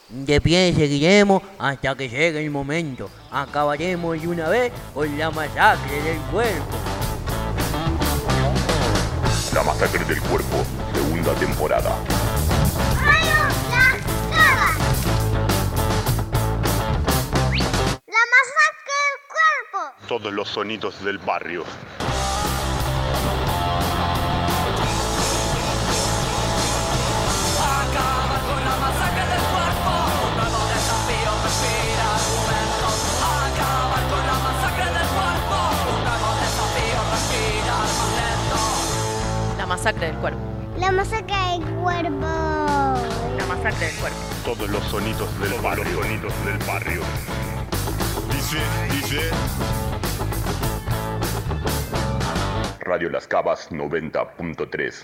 De pie seguiremos hasta que llegue el momento. Acabaremos de una vez con la masacre del cuerpo. La masacre del cuerpo, segunda temporada. ¡Radio Las Cabas! ¡La masacre del cuerpo! Todos los sonidos del barrio. Acabar con la masacre del cuerpo. Un nuevo desafío respira argumentos. Acabar con la masacre del cuerpo. Un nuevo desafío respira más lento. La masacre del cuerpo. ¡La masacre del cuerpo! La masacre del cuerpo. Todos los sonidos del barrio. Los sonidos del barrio. Dice. Radio Las Cabas 90.3.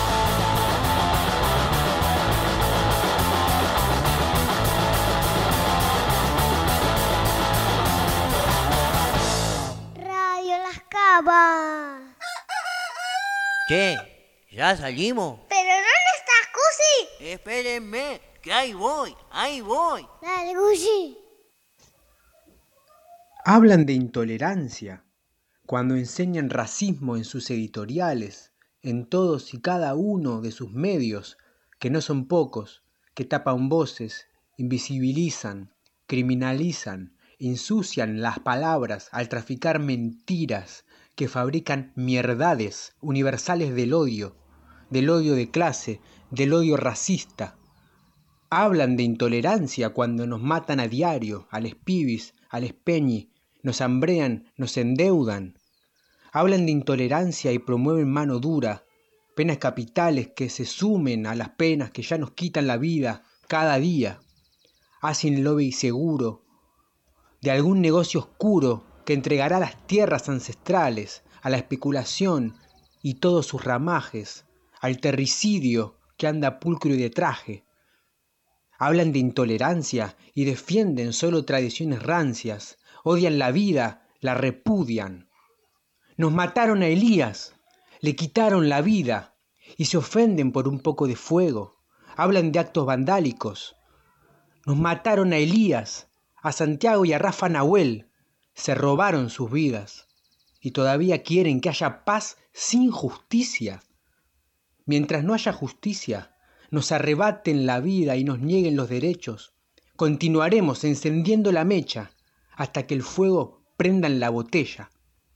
Radio Las Cabas. Che, ¿ya salimos? ¿Pero dónde estás, Cusi? Espérenme, que ahí voy. Dale, Cusi. Hablan de intolerancia cuando enseñan racismo en sus editoriales, en todos y cada uno de sus medios, que no son pocos, que tapan voces, invisibilizan, criminalizan, ensucian las palabras al traficar mentiras, que fabrican mierdades universales del odio de clase, del odio racista. Hablan de intolerancia cuando nos matan a diario, a les pibis, a les peñi, nos hambrean, nos endeudan. Hablan de intolerancia y promueven mano dura, penas capitales que se sumen a las penas que ya nos quitan la vida cada día. Hacen lobby seguro de algún negocio oscuro que entregará las tierras ancestrales a la especulación y todos sus ramajes, al terricidio que anda pulcro y de traje. Hablan de intolerancia y defienden solo tradiciones rancias, odian la vida, la repudian. Nos mataron a Elías, le quitaron la vida y se ofenden por un poco de fuego. Hablan de actos vandálicos. Nos mataron a Elías, a Santiago y a Rafa Nahuel. Se robaron sus vidas y todavía quieren que haya paz sin justicia. Mientras no haya justicia, nos arrebaten la vida y nos nieguen los derechos, continuaremos encendiendo la mecha hasta que el fuego prenda en la botella.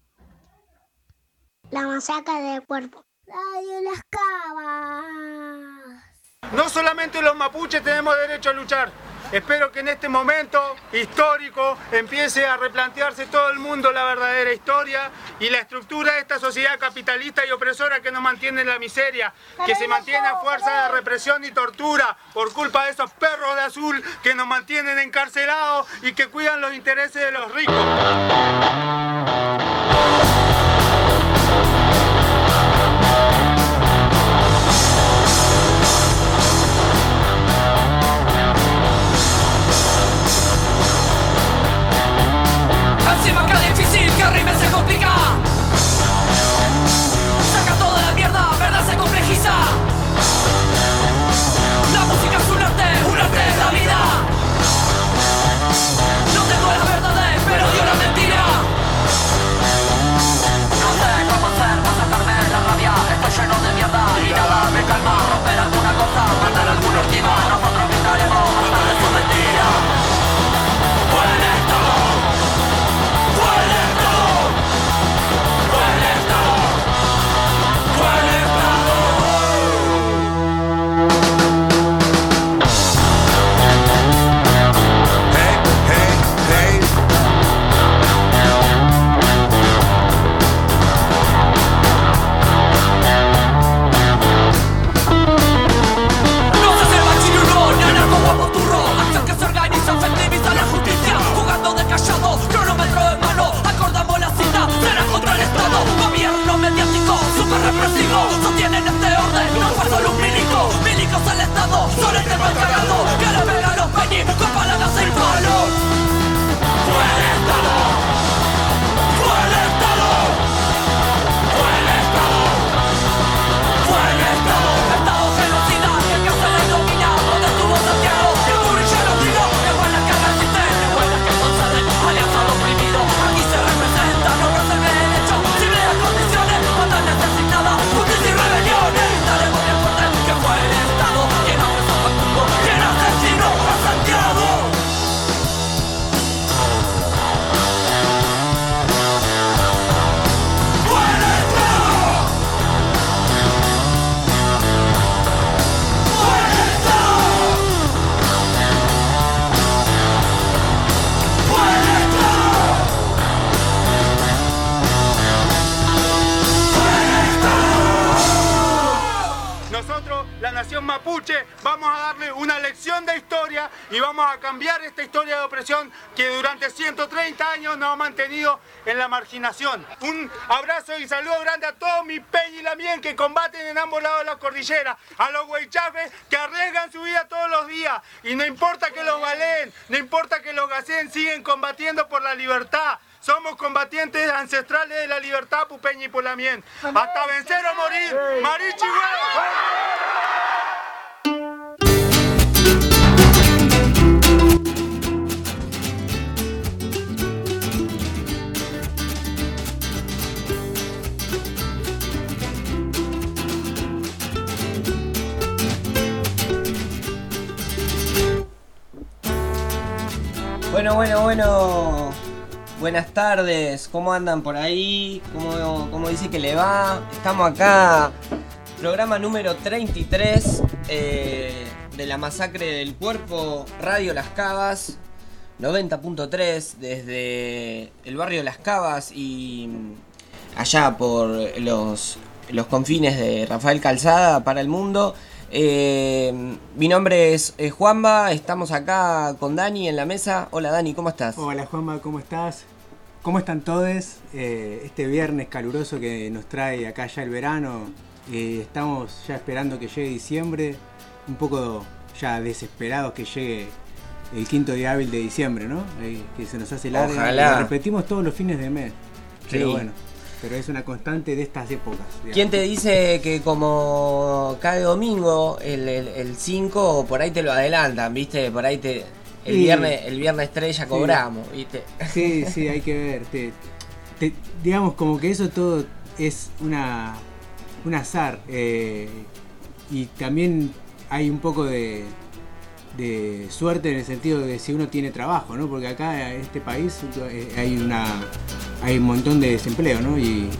La masacre del cuerpo. Radio Las Cabas. No solamente los mapuches tenemos derecho a luchar. Espero que en este momento histórico empiece a replantearse todo el mundo la verdadera historia y la estructura de esta sociedad capitalista y opresora que nos mantiene en la miseria, que se mantiene a fuerza de represión y tortura por culpa de esos perros de azul que nos mantienen encarcelados y que cuidan los intereses de los ricos. Encima que difícil, que rime se complica. Saca toda la mierda, verdad se complejiza. La música es un arte es la vida. No tengo las verdades, pero dio la mentira. vamos a darle una lección de historia y vamos a cambiar esta historia de opresión que durante 130 años nos ha mantenido en la marginación. Un abrazo y saludo grande a todos mis peña y lamien que combaten en ambos lados de la cordillera, a los huaychafes que arriesgan su vida todos los días y no importa que los baleen, no importa que los gaseen, siguen combatiendo por la libertad. Somos combatientes ancestrales de la libertad, pupeña y pulamien. Hasta vencer o morir. ¡Marichi, Bueno. Buenas tardes, ¿cómo andan por ahí? ¿Cómo dice que le va? Estamos acá, programa número 33 de la masacre del cuerpo, Radio Las Cavas, 90.3 desde el barrio Las Cavas y allá por los confines de Rafael Calzada para el mundo. Mi nombre es Juanba, estamos acá con Dani en la mesa. Hola Dani, ¿cómo estás? Hola Juanba, ¿cómo estás? ¿Cómo están todos? Este viernes caluroso que nos trae acá ya el verano, estamos ya esperando que llegue diciembre, un poco ya desesperados que llegue el quinto día hábil de diciembre, ¿no? Que se nos hace largo. Ojalá. Lo repetimos todos los fines de mes, pero sí. Bueno, pero es una constante de estas épocas. Digamos. ¿Quién te dice que como cae domingo, el 5, por ahí te lo adelantan, viste? Por ahí el viernes 3 ya cobramos, ¿viste? Sí, hay que ver. Digamos como que eso todo es un azar. Y también hay un poco de suerte en el sentido de si uno tiene trabajo, ¿no? Porque acá en este país hay un montón de desempleo, ¿no? Y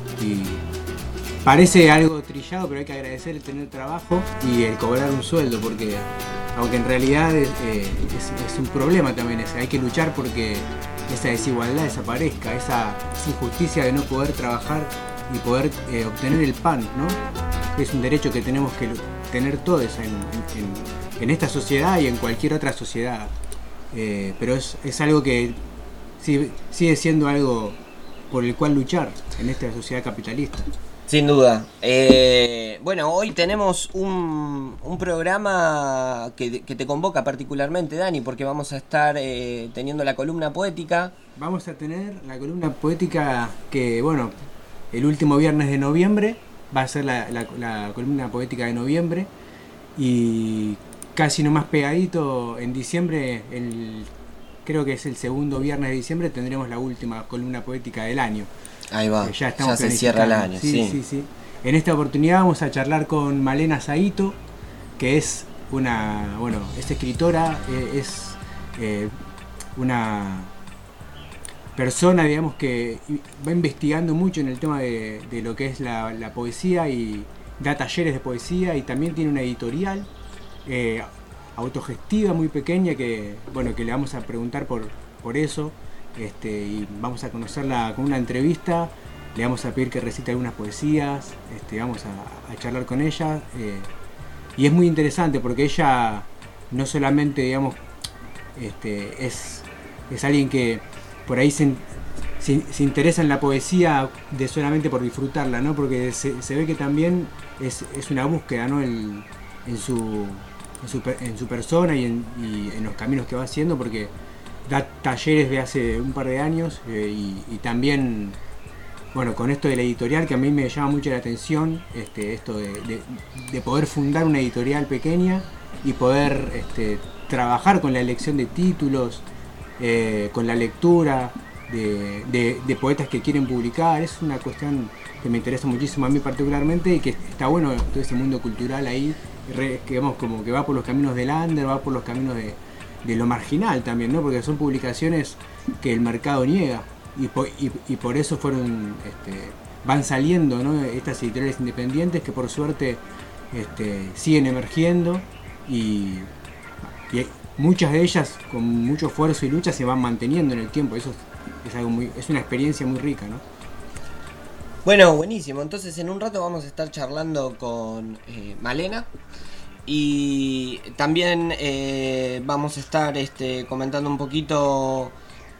parece algo trillado, pero hay que agradecer el tener trabajo y el cobrar un sueldo, porque aunque en realidad es un problema también ese. Hay que luchar porque esa desigualdad desaparezca, esa injusticia de no poder trabajar y poder obtener el pan, ¿no? Es un derecho que tenemos que tener todos en esta sociedad y en cualquier otra sociedad. Pero es algo que sigue siendo algo por el cual luchar en esta sociedad capitalista. Sin duda. Bueno, hoy tenemos un programa que te convoca particularmente, Dani, porque vamos a estar teniendo la columna poética. Vamos a tener la columna poética que, bueno, el último viernes de noviembre va a ser la columna poética de noviembre, y casi nomás pegadito en diciembre, creo que es el segundo viernes de diciembre, tendremos la última columna poética del año. Ahí va, ya se cierra el año. Sí. En esta oportunidad vamos a charlar con Malena Saito, que es es escritora, es una persona, digamos, que va investigando mucho en el tema de lo que es la poesía, y da talleres de poesía, y también tiene una editorial autogestiva muy pequeña que le vamos a preguntar por eso. Y vamos a conocerla con una entrevista, le vamos a pedir que recite algunas poesías, vamos a charlar con ella, y es muy interesante porque ella no solamente, digamos, es alguien que por ahí se interesa en la poesía solamente por disfrutarla, ¿no? Porque se ve que también es una búsqueda, ¿no? En su persona y en los caminos que va haciendo, porque da talleres de hace un par de años, y también, bueno, con esto de la editorial, que a mí me llama mucho la atención, esto de poder fundar una editorial pequeña y poder trabajar con la elección de títulos, con la lectura de poetas que quieren publicar. Es una cuestión que me interesa muchísimo a mí particularmente, y que está bueno todo ese mundo cultural ahí, digamos, como que va por los caminos del under, va por los caminos de lo marginal también, ¿no? Porque son publicaciones que el mercado niega, y por eso van saliendo, ¿no? Estas editoriales independientes que por suerte siguen emergiendo, y muchas de ellas con mucho esfuerzo y lucha se van manteniendo en el tiempo. Eso es una experiencia muy rica, ¿no? Bueno, buenísimo. Entonces en un rato vamos a estar charlando con Malena. Y también vamos a estar comentando un poquito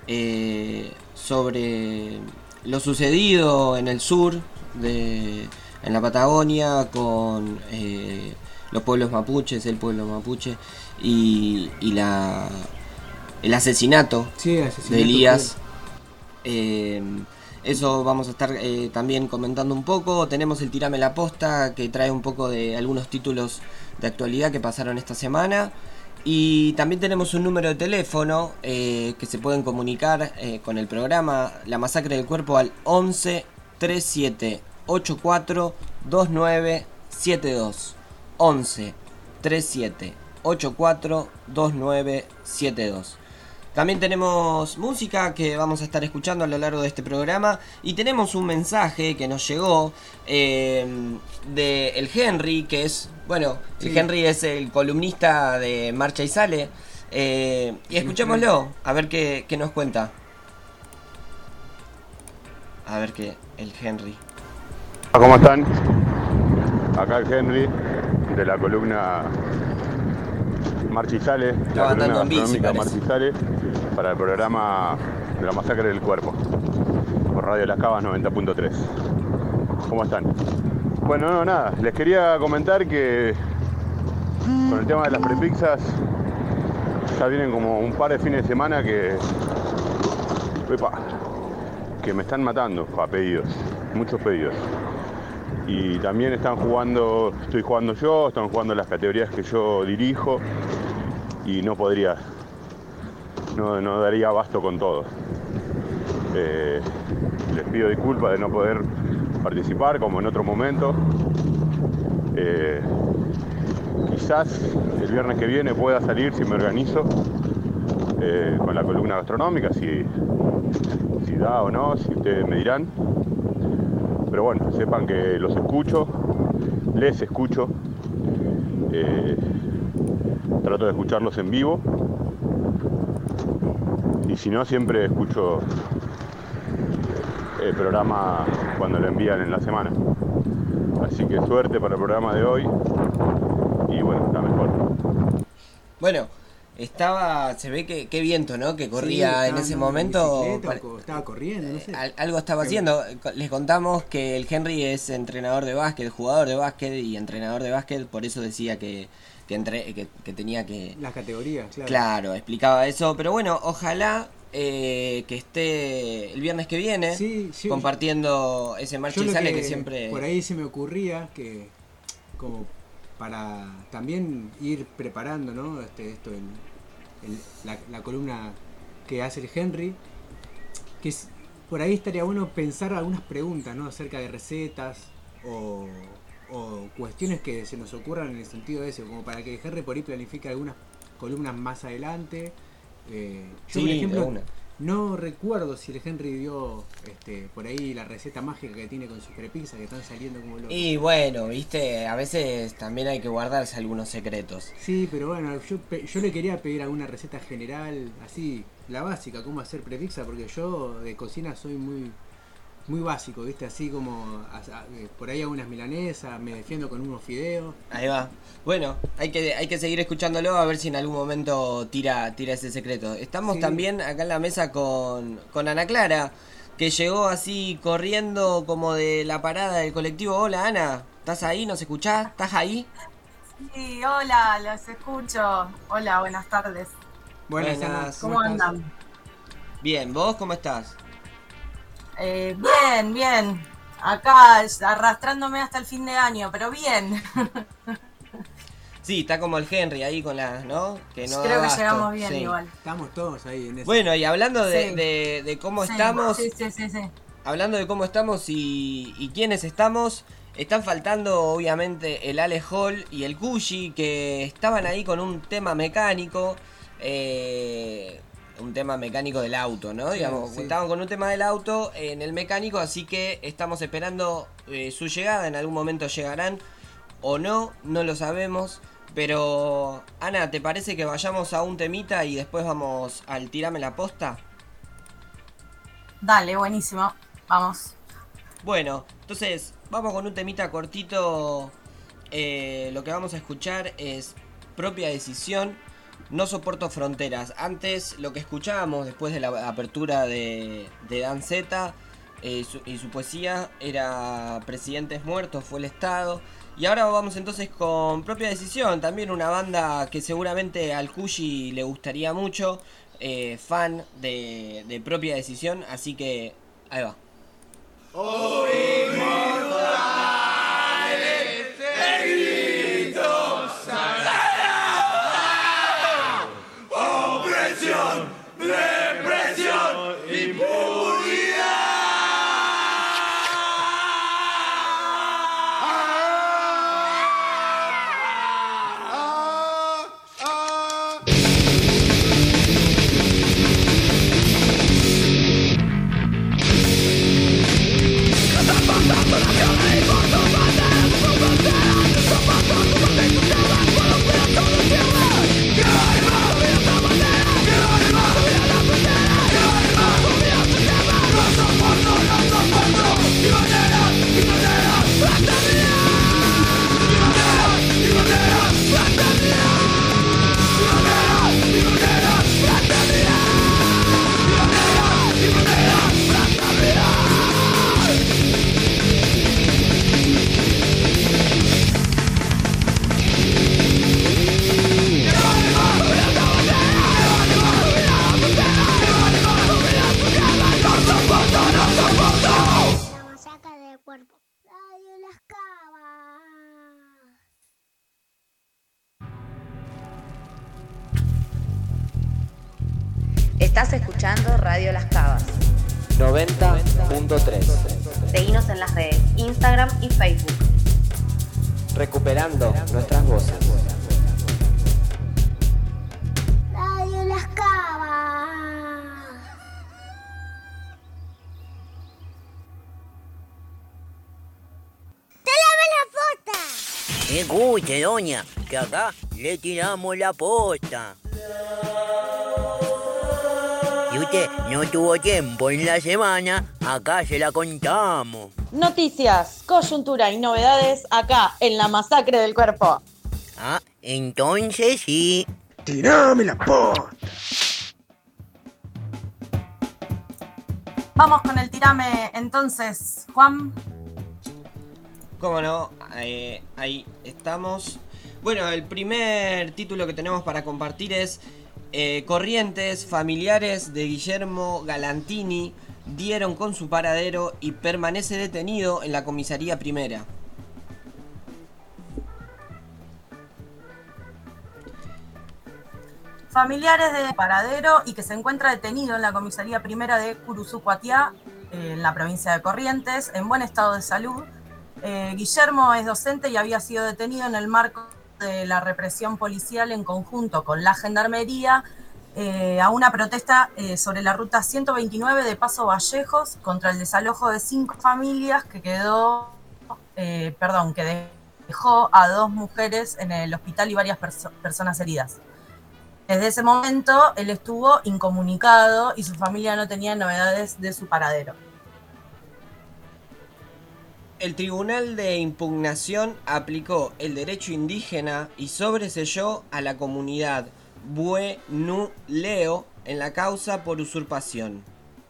sobre lo sucedido en el sur, en la Patagonia, con los pueblos mapuches, el pueblo mapuche y el asesinato, de Elías. Eso vamos a estar también comentando un poco. Tenemos el Tirame la Posta, que trae un poco de algunos títulos de actualidad que pasaron esta semana. Y también tenemos un número de teléfono que se pueden comunicar con el programa La Masacre del Cuerpo al 11 37 84 2972. 11 37 84 2972. También tenemos música que vamos a estar escuchando a lo largo de este programa. Y tenemos un mensaje que nos llegó de el Henry, que es, bueno, el Henry es el columnista de Marcha y Sale. Y escuchémoslo, a ver qué nos cuenta. A ver qué el Henry. ¿Cómo están? Acá el Henry, de la columna Marcha y Sale, la columna gastronómica Marcha y Sale, para el programa de la Masacre del Cuerpo, por Radio Las Cavas 90.3. ¿Cómo están? Bueno, no, nada, les quería comentar que con el tema de las prepizzas ya vienen como un par de fines de semana que me están matando a pedidos, muchos pedidos. Y también estoy jugando yo, están jugando las categorías que yo dirijo y no daría abasto con todo. Les pido disculpas de no poder participar como en otro momento. Quizás el viernes que viene pueda salir si me organizo con la columna gastronómica, si da o no, si ustedes me dirán. Pero bueno, sepan que los escucho, les escucho, trato de escucharlos en vivo y si no, siempre escucho el programa cuando lo envían en la semana. Así que suerte para el programa de hoy y bueno, está mejor. Bueno, se ve que qué viento, ¿no? Que corría en ese momento. Estaba corriendo, no sé. Algo estaba haciendo. Les contamos que el Henry es entrenador de básquet, jugador de básquet y entrenador de básquet, por eso decía que tenía que... Las categorías, claro. Claro, explicaba eso, pero bueno, ojalá que esté el viernes que viene compartiendo ese Marcha y Sale que siempre... Por ahí se me ocurría que como para también ir preparando, ¿no? La columna que hace el Henry, que por ahí estaría bueno pensar algunas preguntas, ¿no? Acerca de recetas o cuestiones que se nos ocurran en el sentido de eso, como para que el Henry por ahí planifique algunas columnas más adelante. Yo, por ejemplo, no recuerdo si el Henry dio por ahí la receta mágica que tiene con sus prepizzas que están saliendo como locos. Y bueno, viste, a veces también hay que guardarse algunos secretos. Sí, pero bueno, yo le quería pedir alguna receta general, así, la básica, cómo hacer prepizza, porque yo de cocina soy muy básico, viste, así como por ahí hago unas milanesas, me defiendo con unos fideos. Ahí va. Bueno, hay que seguir escuchándolo a ver si en algún momento tira ese secreto. Estamos también acá en la mesa con Ana Clara, que llegó así corriendo como de la parada del colectivo. Hola Ana, ¿estás ahí? ¿Nos escuchás? ¿Estás ahí? Sí, hola, los escucho. Hola, buenas tardes. Buenas. ¿Cómo andan? Bien, ¿vos cómo estás? Bien. Acá arrastrándome hasta el fin de año, pero bien. Sí, está como el Henry ahí con las, ¿no? Que no creo que llegamos bien igual. Estamos todos ahí en eso. Bueno, y hablando de cómo estamos... Sí. Hablando de cómo estamos y quiénes estamos, están faltando obviamente el Ale Hall y el Cushi, que estaban ahí con un tema mecánico. Un tema mecánico del auto, ¿no? Digamos, estaban con un tema del auto en el mecánico, así que estamos esperando su llegada. En algún momento llegarán o no lo sabemos. Pero, Ana, ¿te parece que vayamos a un temita y después vamos al Tirame la Posta? Dale, buenísimo. Vamos. Bueno, entonces vamos con un temita cortito lo que vamos a escuchar es Propia Decisión, No Soporto Fronteras. Antes lo que escuchábamos después de la apertura de Dan Zeta y su poesía era Presidentes Muertos, fue el Estado. Y ahora vamos entonces con Propia Decisión, también una banda que seguramente al Cuyi le gustaría mucho, fan de Propia Decisión, así que ahí va. Opresión, represión, Estás escuchando Radio Las Cavas 90.3. Seguinos en las redes Instagram y Facebook. Recuperando nuestras voces. Radio Las Cavas. ¡Te lave la posta! Escuche, doña, que acá le tiramos la posta. Si usted no tuvo tiempo en la semana, acá se la contamos. Noticias, coyuntura y novedades acá en la Masacre del Cuerpo. Ah, entonces sí. ¡Tirame la posta! Vamos con el tirame entonces, Juan. ¿Cómo no? Ahí estamos. Bueno, el primer título que tenemos para compartir es Corrientes, familiares de Guillermo Galantini dieron con su paradero y permanece detenido en la comisaría primera. Familiares de paradero y que se encuentra detenido en la comisaría primera de Curuzú-Cuatiá, en la provincia de Corrientes, en buen estado de salud. Guillermo es docente y había sido detenido en el marco de la represión policial en conjunto con la Gendarmería a una protesta sobre la ruta 129 de Paso Vallejos contra el desalojo de 5 familias que dejó a 2 mujeres en el hospital y varias personas heridas. Desde ese momento él estuvo incomunicado y su familia no tenía novedades de su paradero. El Tribunal de Impugnación aplicó el derecho indígena y sobreseyó a la comunidad Bue-Nu-Leo en la causa por usurpación.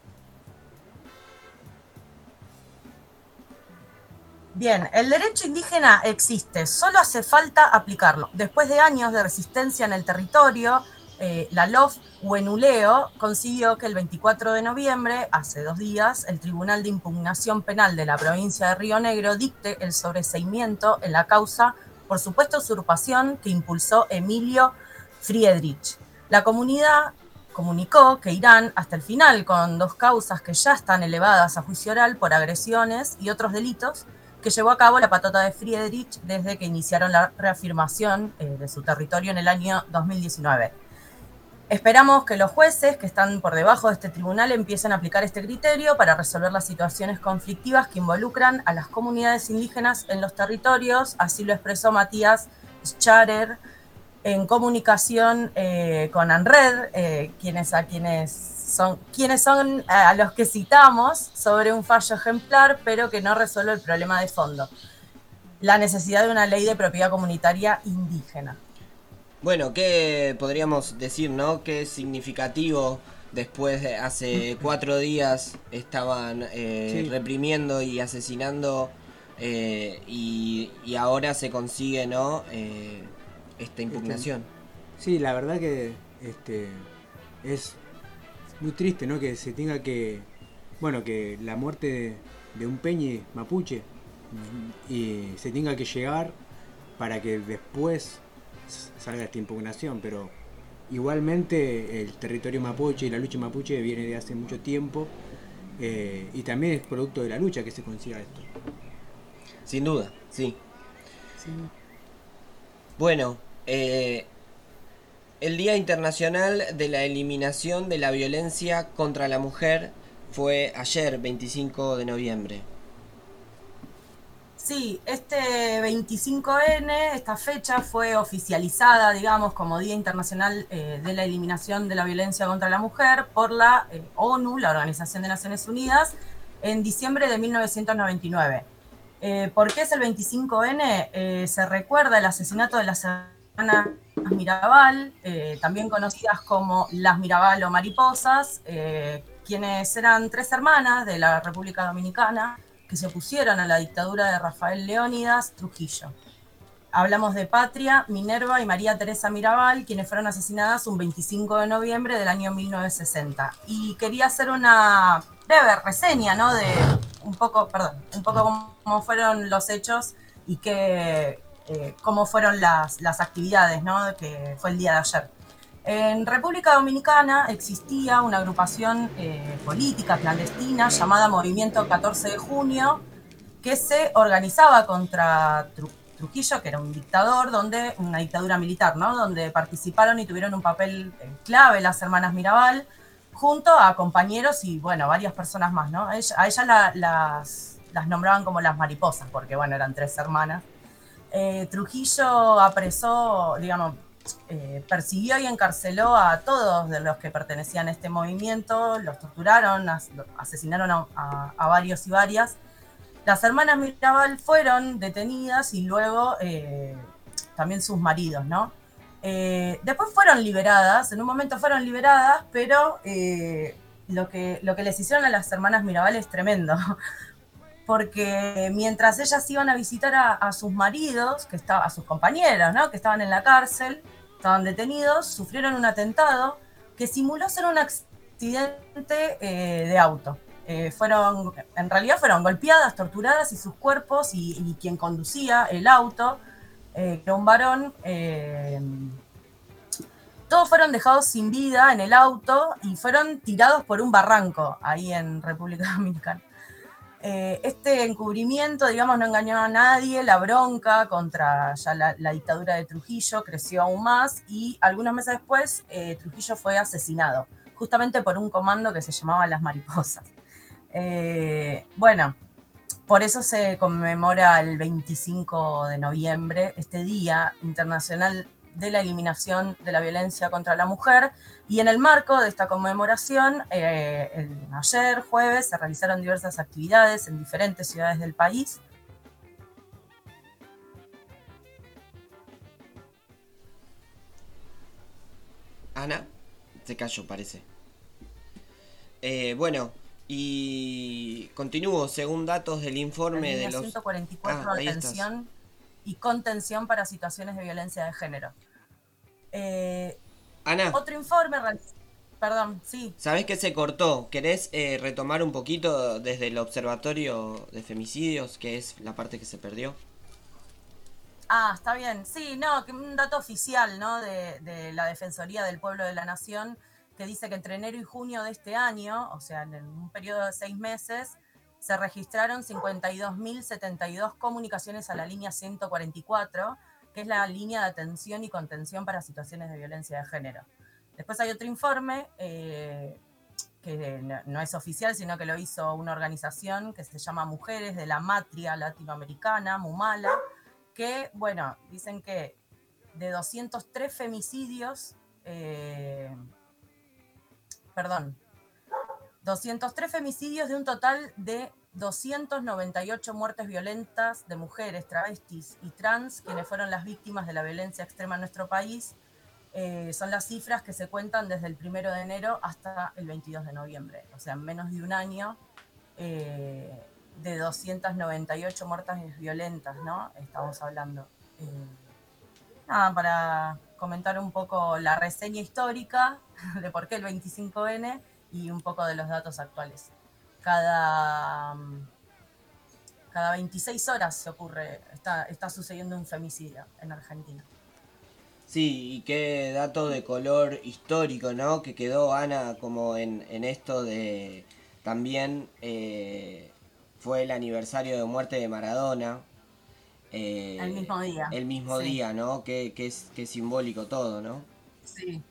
Bien, el derecho indígena existe, solo hace falta aplicarlo. Después de años de resistencia en el territorio, la LOF Huenuleo consiguió que el 24 de noviembre, hace 2 días, el Tribunal de Impugnación Penal de la provincia de Río Negro dicte el sobreseimiento en la causa por supuesta usurpación que impulsó Emilio Friedrich. La comunidad comunicó que irán hasta el final con 2 causas que ya están elevadas a juicio oral por agresiones y otros delitos que llevó a cabo la patota de Friedrich desde que iniciaron la reafirmación de su territorio en el año 2019. Esperamos que los jueces que están por debajo de este tribunal empiecen a aplicar este criterio para resolver las situaciones conflictivas que involucran a las comunidades indígenas en los territorios. Así lo expresó Matías Scharer en comunicación con ANRED, quienes son a los que citamos sobre un fallo ejemplar, pero que no resuelve el problema de fondo. la necesidad de una ley de propiedad comunitaria indígena. Bueno, ¿qué podríamos decir, no? ¿Qué significativo después de hace 4 días estaban reprimiendo y asesinando y ahora se consigue, ¿no? Esta impugnación. Sí, la verdad que es muy triste, ¿no? Que se tenga que... Bueno, que la muerte de un peñi mapuche y se tenga que llegar para que después salga esta impugnación, pero igualmente el territorio mapuche y la lucha mapuche viene de hace mucho tiempo y también es producto de la lucha que se consiga esto. Sin duda, sí. Bueno, el Día Internacional de la Eliminación de la Violencia contra la Mujer fue ayer, 25 de noviembre. Sí, este 25N, esta fecha fue oficializada, digamos, como Día Internacional de la Eliminación de la Violencia contra la Mujer por la ONU, la Organización de Naciones Unidas, en diciembre de 1999. ¿Por qué es el 25N? Se recuerda el asesinato de las hermanas Mirabal, también conocidas como las Mirabal o mariposas, quienes eran 3 hermanas de la República Dominicana, que se opusieron a la dictadura de Rafael Leónidas Trujillo. Hablamos de Patria, Minerva y María Teresa Mirabal, quienes fueron asesinadas un 25 de noviembre del año 1960. Y quería hacer una breve reseña, ¿no? De un poco cómo fueron los hechos y cómo fueron las actividades, ¿no? Que fue el día de ayer. En República Dominicana existía una agrupación política clandestina llamada Movimiento 14 de Junio, que se organizaba contra Trujillo, que era un dictador, una dictadura militar, ¿no? Donde participaron y tuvieron un papel clave las hermanas Mirabal, junto a compañeros y, bueno, varias personas más, ¿no? A ellas las nombraban como las mariposas, porque, bueno, eran 3 hermanas. Trujillo apresó, digamos, persiguió y encarceló a todos de los que pertenecían a este movimiento, los torturaron, asesinaron a varios y varias. Las hermanas Mirabal fueron detenidas y luego también sus maridos, ¿no? Después fueron liberadas, en un momento fueron liberadas, pero lo que les hicieron a las hermanas Mirabal es tremendo, porque mientras ellas iban a visitar a sus maridos, a sus compañeros, ¿no? Que estaban en la cárcel, estaban detenidos, sufrieron un atentado que simuló ser un accidente de auto. En realidad fueron golpeadas, torturadas y sus cuerpos y quien conducía el auto, que era un varón, todos fueron dejados sin vida en el auto y fueron tirados por un barranco ahí en República Dominicana. Este encubrimiento, digamos, no engañó a nadie, la bronca contra ya la dictadura de Trujillo creció aún más y algunos meses después Trujillo fue asesinado, justamente por un comando que se llamaba Las Mariposas. Bueno, por eso se conmemora el 25 de noviembre, este Día Internacional de la Eliminación de la Violencia contra la Mujer, y en el marco de esta conmemoración, ayer, jueves, se realizaron diversas actividades en diferentes ciudades del país. Ana, se cayó, parece. Bueno, y continúo, según datos del informe de los... 144, atención y contención para situaciones de violencia de género. Ana. Otro informe... Perdón, sí. ¿Sabés que se cortó? ¿Querés retomar un poquito desde el Observatorio de Femicidios, que es la parte que se perdió? Ah, está bien. Sí, no, que un dato oficial, ¿no? De la Defensoría del Pueblo de la Nación, que dice que entre enero y junio de este año, o sea, en un periodo de 6 meses, se registraron 52.072 comunicaciones a la línea 144, que es la línea de atención y contención para situaciones de violencia de género. Después hay otro informe que no es oficial, sino que lo hizo una organización que se llama Mujeres de la Matria Latinoamericana, MUMALA, que, bueno, dicen que de 203 femicidios, 203 femicidios de un total de 298 muertes violentas de mujeres, travestis y trans, quienes fueron las víctimas de la violencia extrema en nuestro país. Son las cifras que se cuentan desde el 1 de enero hasta el 22 de noviembre, o sea, en menos de un año, de 298 muertes violentas, ¿no? Estamos hablando. Nada, para comentar un poco la reseña histórica de por qué el 25N y un poco de los datos actuales. Cada 26 horas se ocurre, está sucediendo un femicidio en Argentina. Sí, y qué dato de color histórico, ¿no? Que quedó, Ana, como en esto de... También fue el aniversario de muerte de Maradona. El mismo día. El mismo día, ¿no? Que es simbólico todo, ¿no? Sí.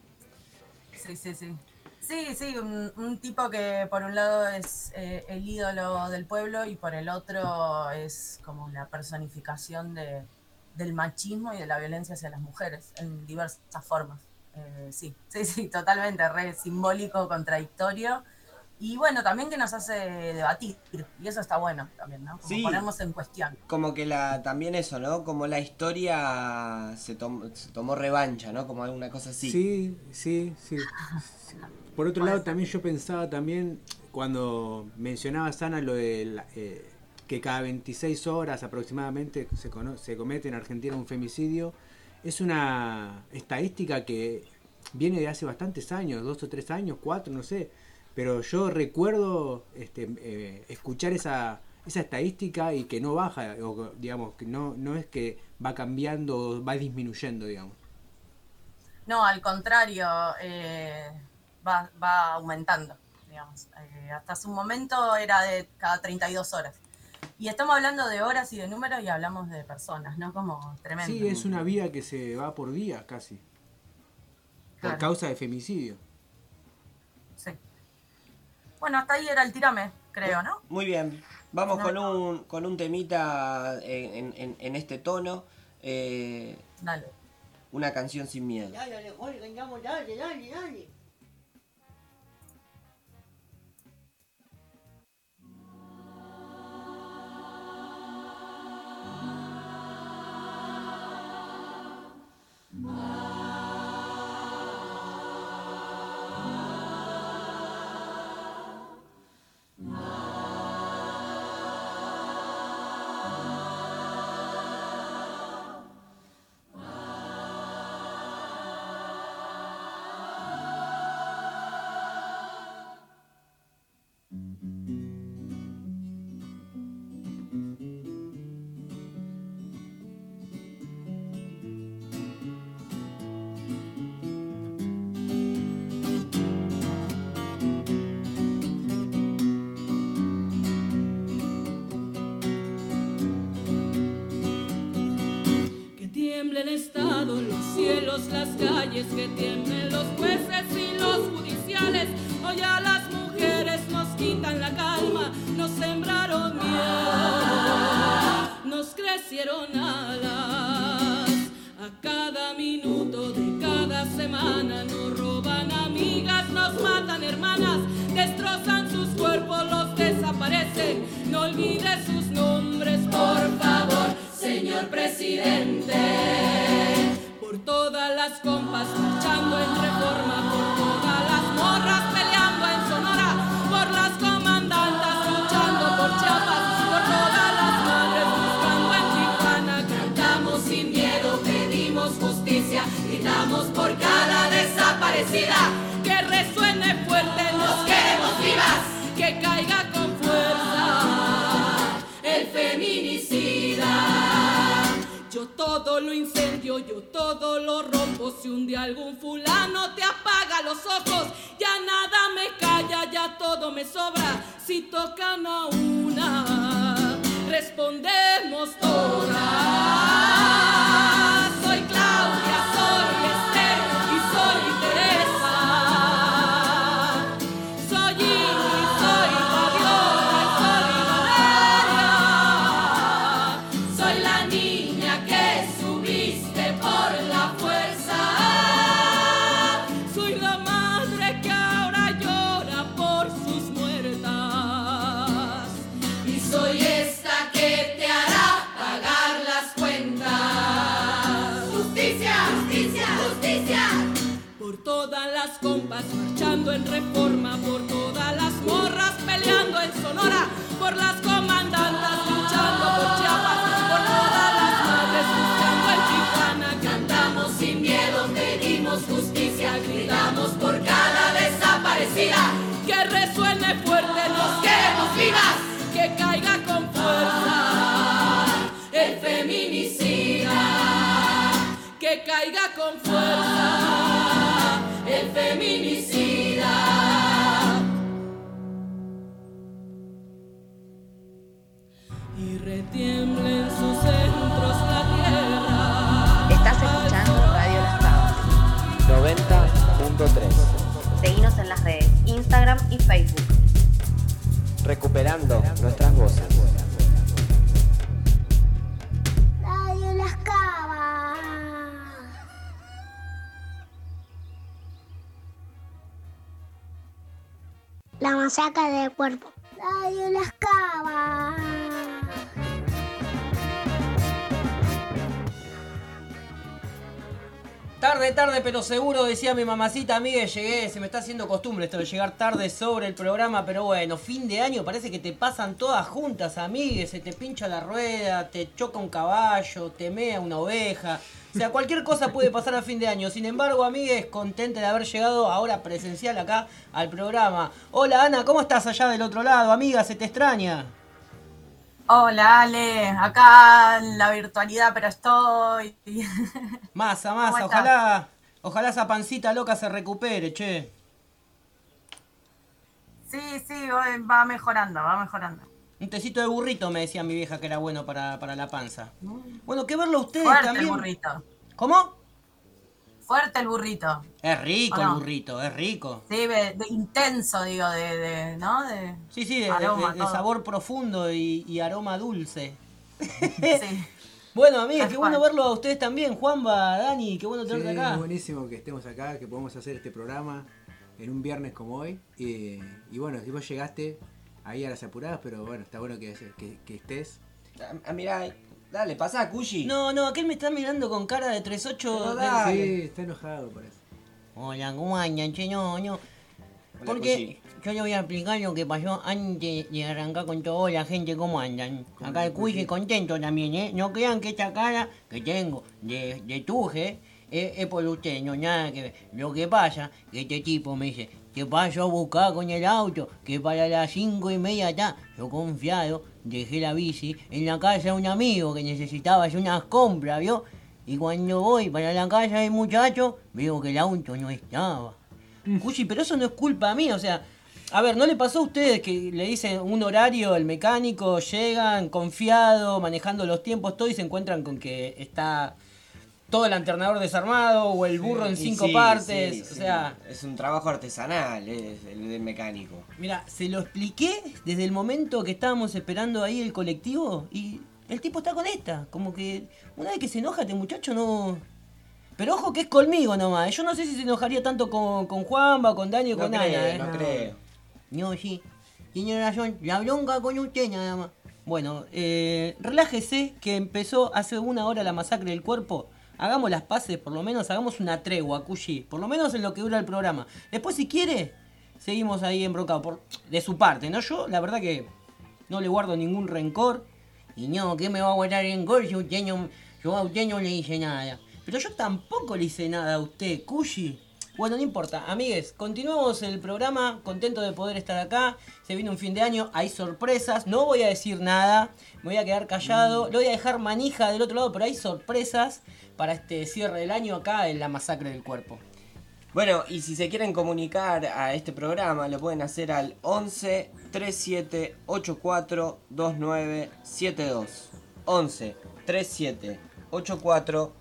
Sí, un tipo que por un lado es el ídolo del pueblo y por el otro es como la personificación del machismo y de la violencia hacia las mujeres en diversas formas. Sí, totalmente, re simbólico, contradictorio. Y bueno, también que nos hace debatir, y eso está bueno también, ¿no? Como sí, ponernos en cuestión. Como que también eso, ¿no? Como la historia se tomó revancha, ¿no? Como alguna cosa así. Sí. Por otro lado, también yo pensaba también, cuando mencionabas, Ana, lo de que cada 26 horas aproximadamente se comete en Argentina un femicidio, es una estadística que viene de hace bastantes años, 2 o 3 años, 4, no sé. Pero yo recuerdo escuchar esa estadística y que no baja, o digamos, que no es que va cambiando, va disminuyendo, digamos. No, al contrario, va aumentando, digamos. Hasta hace un momento era de cada 32 horas. Y estamos hablando de horas y de números y hablamos de personas, ¿no? Como tremendo. Sí, es una vida que se va por día casi. Por causa de femicidio. Sí. Bueno, hasta ahí era el tirame, creo, ¿no? Muy bien. Vamos con un temita en este tono. Dale. Una canción sin miedo. Dale, Jorge, dale. tiemble el Estado, los cielos, las calles, que tiemblen los jueces y los judiciales. Hoy a las mujeres nos quitan la calma, nos sembraron miedo, nos crecieron alas. A cada minuto de cada semana nos roban amigas, nos matan hermanas, destrozan sus cuerpos, los desaparecen. No olvide sus nombres, por favor, señor presidente. Por todas las compas marchando en Reforma, por todas las morras peleando en Sonora, por las comandantas luchando por Chiapas, por todas las madres buscando en Tijuana. Cantamos sin miedo, pedimos justicia, gritamos por cada desaparecida. Que resuene fuerte, nos queremos vivas, que caiga con fuerza el feminicida. Yo todo lo incendio, yo todo lo rompo. Si un día algún fulano te apaga los ojos, ya nada me calla, ya todo me sobra. Si tocan a una, respondemos todas. Soy Claudia, soy Esther y soy Teresa. Soy Ingrid, soy Fabiola y soy Valeria. Soy la niña que subiste por la fuerza. Soy la madre que ahora llora por sus muertas. Y todas las compas marchando en Reforma, por todas las morras peleando en Sonora, por las comandantas luchando por Chiapas, por todas las madres buscando en Tijuana. Cantamos sin miedo, pedimos justicia, gritamos por cada desaparecida. Que resuene fuerte, nos queremos vivas, que caiga con fuerza el feminicida, que caiga con fuerza el feminicida. Y retiemble en sus centros la tierra. Estás escuchando Radio Las Cabas 90.3. Seguinos en las redes Instagram y Facebook. Recuperando nuestras voces. Radio Las Cabas. La masacre del cuerpo. Radio Las Cabas. Tarde, pero seguro, decía mi mamacita, amiga, llegué, se me está haciendo costumbre esto de llegar tarde sobre el programa, pero bueno, fin de año parece que te pasan todas juntas, amigues, se te pincha la rueda, te choca un caballo, te mea una oveja, o sea, cualquier cosa puede pasar a fin de año. Sin embargo, amigues, contenta de haber llegado ahora presencial acá al programa. Hola Ana, ¿cómo estás allá del otro lado? Amiga, ¿se te extraña? Hola Ale, acá en la virtualidad, pero estoy. Masa, ojalá esa pancita loca se recupere, che. Sí, va mejorando. Un tecito de burrito me decía mi vieja que era bueno para la panza. Bueno, que verlo a ustedes fuerte también. El burrito. ¿Cómo? Fuerte el burrito. Es rico no? El burrito, es rico. Sí, de intenso, digo, ¿no? Sí, de sabor profundo y aroma dulce. Sí. Bueno, amigas, qué bueno verlo a ustedes también. Juanba, Dani, qué bueno tenerte acá. Es buenísimo que estemos acá, que podamos hacer este programa en un viernes como hoy. Y bueno, si vos llegaste ahí a las apuradas, pero bueno, está bueno que estés. Mirá, dale, pasá, Cushi. No, aquel me está mirando con cara de 38. Sí, está enojado, parece. Hola, ¿cómo andan, che? No. Porque yo le voy a explicar lo que pasó antes de arrancar con toda la gente, cómo andan. Acá el Cushi contento también, ¿eh? No crean que esta cara que tengo de tuje es por usted, no nada que ver. Lo que pasa que este tipo me dice, te paso a buscar con el auto, que para las 5:30 está. Yo confiado, dejé la bici en la casa de un amigo que necesitaba hacer unas compras, ¿vio? Y cuando voy para la casa del muchacho, veo que el auto no estaba. Cuchi, pero eso no es culpa mía, o sea, a ver, ¿no le pasó a ustedes que le dicen un horario al mecánico, llegan confiado, manejando los tiempos, todo y se encuentran con que está todo el alternador desarmado o el burro en 5 partes? O sea, es un trabajo artesanal, el del mecánico. Mira, se lo expliqué desde el momento que estábamos esperando ahí el colectivo y el tipo está con esta, como que una vez que se enoja este muchacho no... Pero ojo que es conmigo nomás, yo no sé si se enojaría tanto con Juanba, con Dani o con Ana. No creo. No, sí, tiene razón, la bronca con usted nada más. Bueno, relájese que empezó hace 1 hora la masacre del cuerpo. Hagamos las paces, por lo menos hagamos una tregua, Cushi, por lo menos en lo que dura el programa. Después si quiere, seguimos ahí embrocados de su parte, ¿no? Yo la verdad que no le guardo ningún rencor. Y no, ¿qué me va a guardar rencor si usted no, yo a usted no le hice nada? Pero yo tampoco le hice nada a usted, Cushi. Bueno, no importa, amigues, continuamos el programa, contento de poder estar acá. Se viene un fin de año, hay sorpresas, no voy a decir nada, me voy a quedar callado, lo voy a dejar manija del otro lado, pero hay sorpresas para este cierre del año acá en la masacre del cuerpo. Bueno, y si se quieren comunicar a este programa, lo pueden hacer al 11 37 84 2972. 11 37 84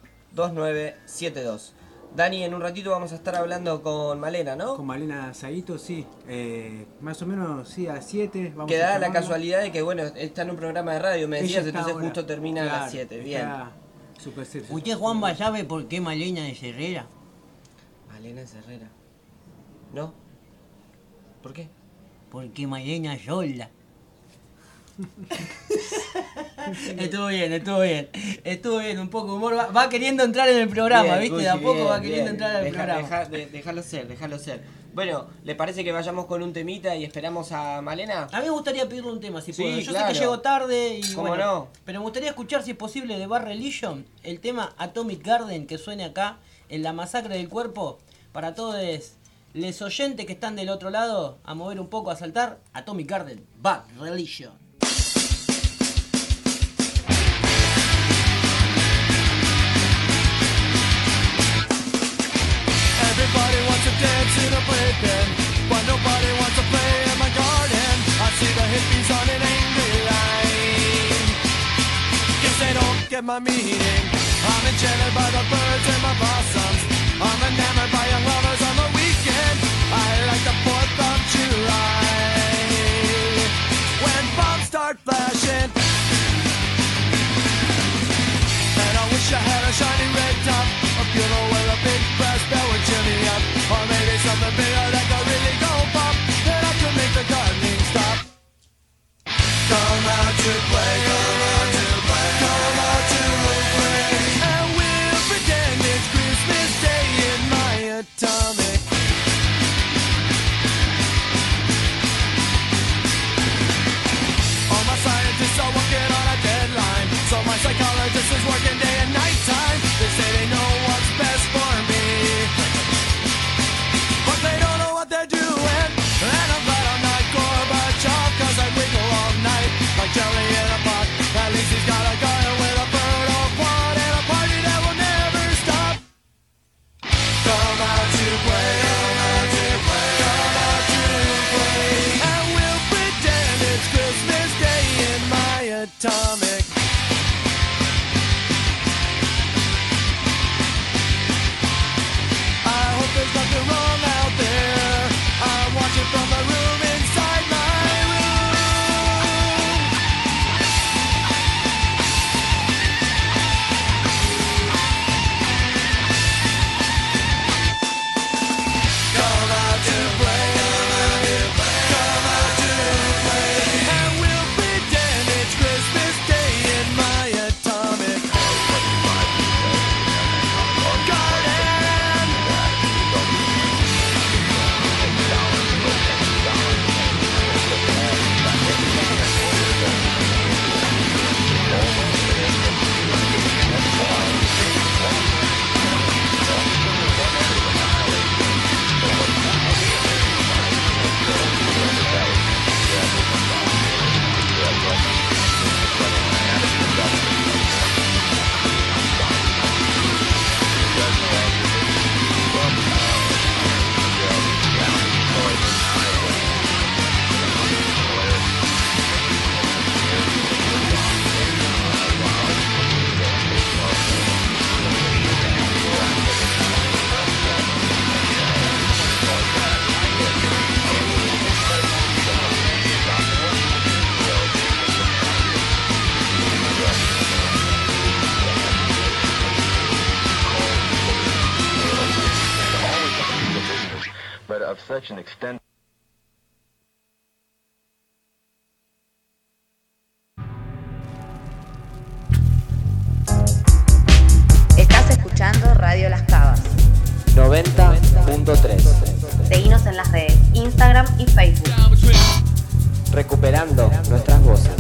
2972. Dani, en un ratito vamos a estar hablando con Malena, ¿no? Con Malena Saguito, sí. Más o menos, sí, a las 7. Que da la casualidad de que, bueno, está en un programa de radio, me decías, entonces ahora, justo termina a las 7. Bien. ¿Usted, Juanba, sabe por qué Malena es Herrera? Malena es Herrera. ¿No? ¿Por qué? Porque Malena es sola. Estuvo bien, un poco de humor. Va queriendo entrar en el programa, bien, ¿viste? De a poco va queriendo entrar en el programa. Déjalo ser. Bueno, ¿le parece que vayamos con un temita y esperamos a Malena? A mí me gustaría pedirle un tema, si sí, puedo. Yo claro. sé que llego tarde y ¿Cómo bueno, no? Pero me gustaría escuchar, si es posible, de Bad Religion, el tema Atomic Garden que suene acá en La Masacre del Cuerpo. Para todos les oyentes que están del otro lado, a mover un poco, a saltar, Atomic Garden, Bad Religion. Everybody wants to dance in a playpen, but nobody wants to play in my garden. I see the hippies on an angry line. Guess they don't get my meaning. I'm enchanted by the birds and my blossoms. I'm enamored by young lovers on the weekend. I like the 4th of July, when bombs start flashing. And I wish I had a shiny red top, a funeral with a big brass bell would cheer me up. Or maybe something bigger that could really go pop, that I could make the gardening stop. Come out to play, come out to play, come out to play. And we'll pretend it's Christmas Day in my atomic. All my scientists are working on a deadline, so my psychologist is working day and night time. They say they know what's best for me, but they don't know what they're doing. And I'm glad I'm not Gorbachev, cause I wiggle all night like jelly in a pot. At least he's got a gun with a bird or quad and a party that will never stop. Come out to play, come out to play, come out to play. And we'll pretend it's Christmas Day in my atomic. I hope there's nothing wrong out there. I'm watching from the room inside my room. Come out to play, come out to play, and we'll pretend it's Christmas Day in my atomic garden. But of such an extent. Estás escuchando Radio Las Cavas 90.3. Seguinos en las redes Instagram y Facebook. Recuperando nuestras voces.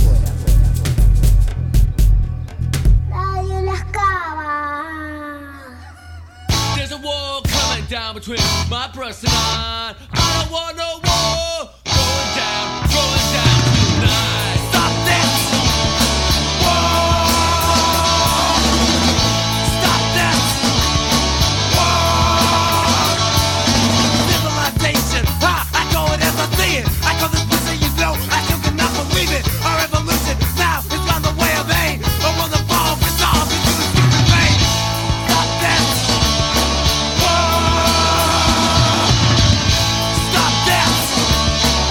Radio Las Cavas. There's a war coming down between my breast and I don't want no war going down tonight. Stop this war! Stop this war! Civilization, I call it as I see it. I call this pussy, you know, I still cannot believe it. Our revolution now is on the way of aid. But will the fall resolve into the stupid pain? Stop this war! Stop this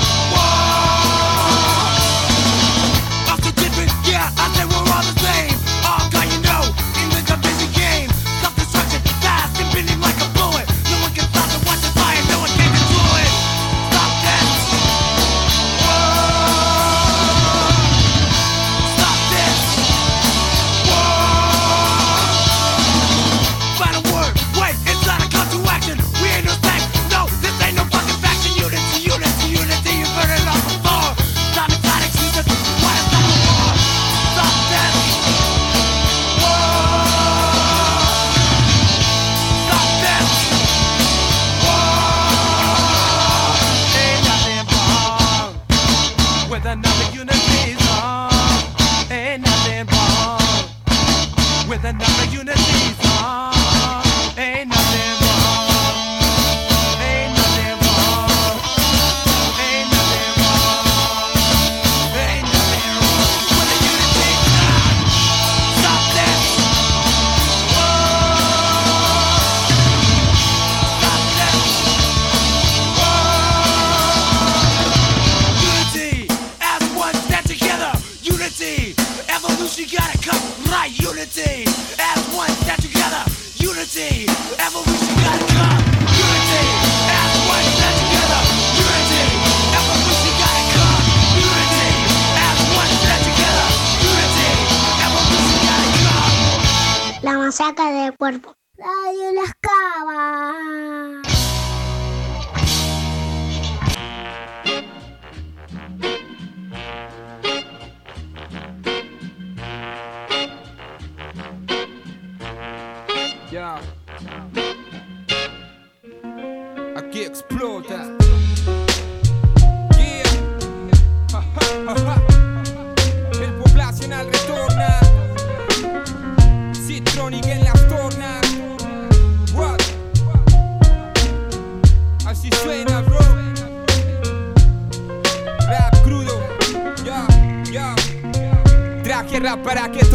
masacre del cuerpo. Radio Las Cavas. Ya. Aquí explota. Yeah. Ja, ja, ja, ja. El poblacional retorna. Citronic en las tornas. What? Así suena, bro. Rap crudo. Ya, ya. Traje rap para que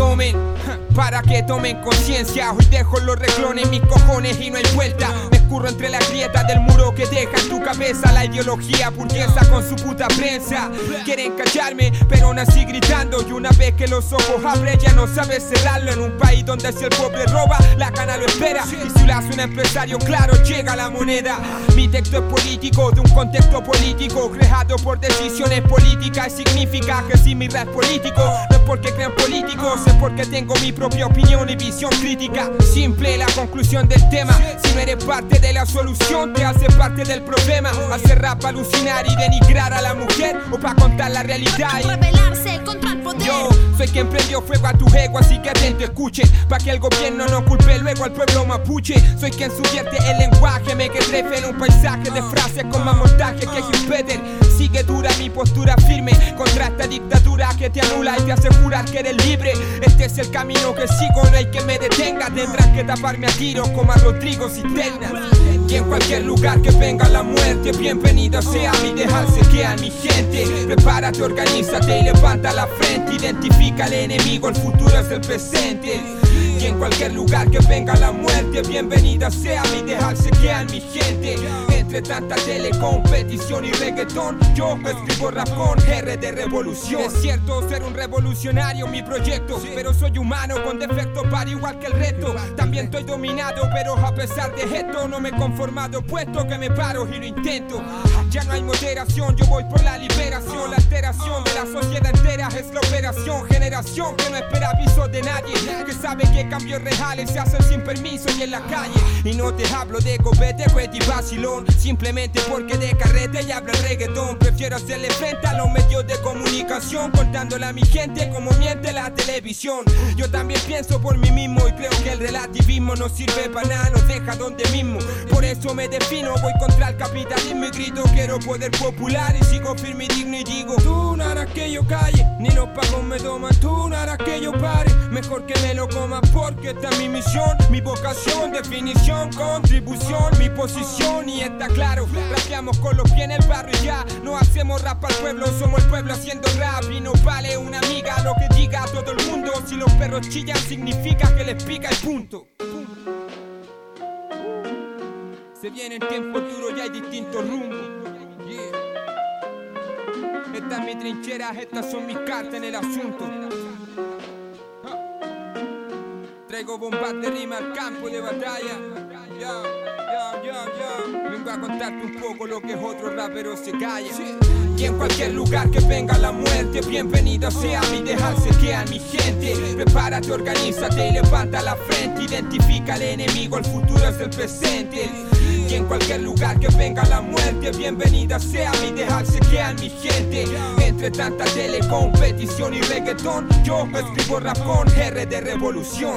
tomen conciencia. Hoy dejo los reclones en mis cojones y no hay vuelta. Me escurro entre las grietas del muro que deja en tu cabeza la ideología burguesa con su puta prensa. Quieren callarme, pero nací gritando. Y una vez que los ojos abren ya no sabes cerrarlo. En un país donde si el pobre roba, la cana lo espera. Y si lo hace un empresario, claro, llega la moneda. Mi texto es político, de un contexto político creado por decisiones políticas. Y significa que si mi rap es político, no es porque crean políticos, es porque tengo mi propia opinión y visión crítica. Simple la conclusión del tema. Si no eres parte de la solución, te hace parte del problema. Hacer rap, alucinar y denigrar a la mujer, o pa' contar la realidad y rebelarse contra el poder. Yo soy quien prendió fuego a tu ego, así que atento, escuche, pa' que el gobierno no culpe luego al pueblo mapuche. Soy quien subvierte el lenguaje, me que trefe en un paisaje de frases con más montaje que Hugh Peter. Sigue dura mi postura firme contra esta dictadura que te anula y te hace jurar que eres libre. Este es el camino que sigo, no hay que me detenga. Tendrás que taparme a tiros como a Rodrigo Cisterna. Y en cualquier lugar que venga la muerte, bienvenida sea mi dejarse que a mi gente. Prepárate, organízate y levanta la frente. Identifica al enemigo, el futuro es el presente. Y en cualquier lugar que venga la muerte, bienvenida sea mi dejarse que a mi gente. Entre tanta telecompetición y reggaetón, yo escribo rap con R de revolución. Es cierto ser un revolucionario mi proyecto, pero soy humano con defectos para igual que el resto. También estoy dominado, pero a pesar de esto no me he conformado, puesto que me paro y lo intento. Ya no hay moderación, yo voy por la liberación. La alteración de la sociedad entera es la operación. Generación que no espera aviso de nadie, que sabe que cambios reales se hacen sin permiso y en la calle. Y no te hablo de copete, cuete y vacilón, simplemente porque de carrete y hablo el reggaetón. Prefiero hacerle frente a los medios de comunicación, contándole a mi gente como miente la televisión. Yo también pienso por mí mismo y creo que el relativismo no sirve para nada, nos deja donde mismo. Por eso me defino, voy contra el capitalismo y grito quiero poder popular. Y sigo firme y digno y digo, tú no harás que yo calle, ni los pagos me toman. Tú no harás que yo pare, mejor que me lo coma, porque esta es mi misión, mi vocación, definición, contribución, mi posición. Y está claro, rapeamos con los pies en el barrio y ya no hacemos rap al pueblo, somos el pueblo haciendo rap. Y no vale una amiga lo que diga todo el mundo. Si los perros chillan significa que les pica el punto. Se vienen tiempos duros y hay distintos rumbos. Yeah. Esta es mi trinchera, estas son mis cartas en el asunto. Traigo bombas de rima al campo de batalla. Vengo a contarte un poco lo que otro rapero se calla. Y en cualquier lugar que venga la muerte, bienvenida sea mi dejarse que a mi gente. Prepárate, organízate y levanta la frente. Identifica al enemigo, el futuro es el presente. Y en cualquier lugar que venga la muerte, bienvenida sea mi dejarse que a mi gente. Entre tanta telecompetición y reggaetón, yo escribo rap con R de revolución.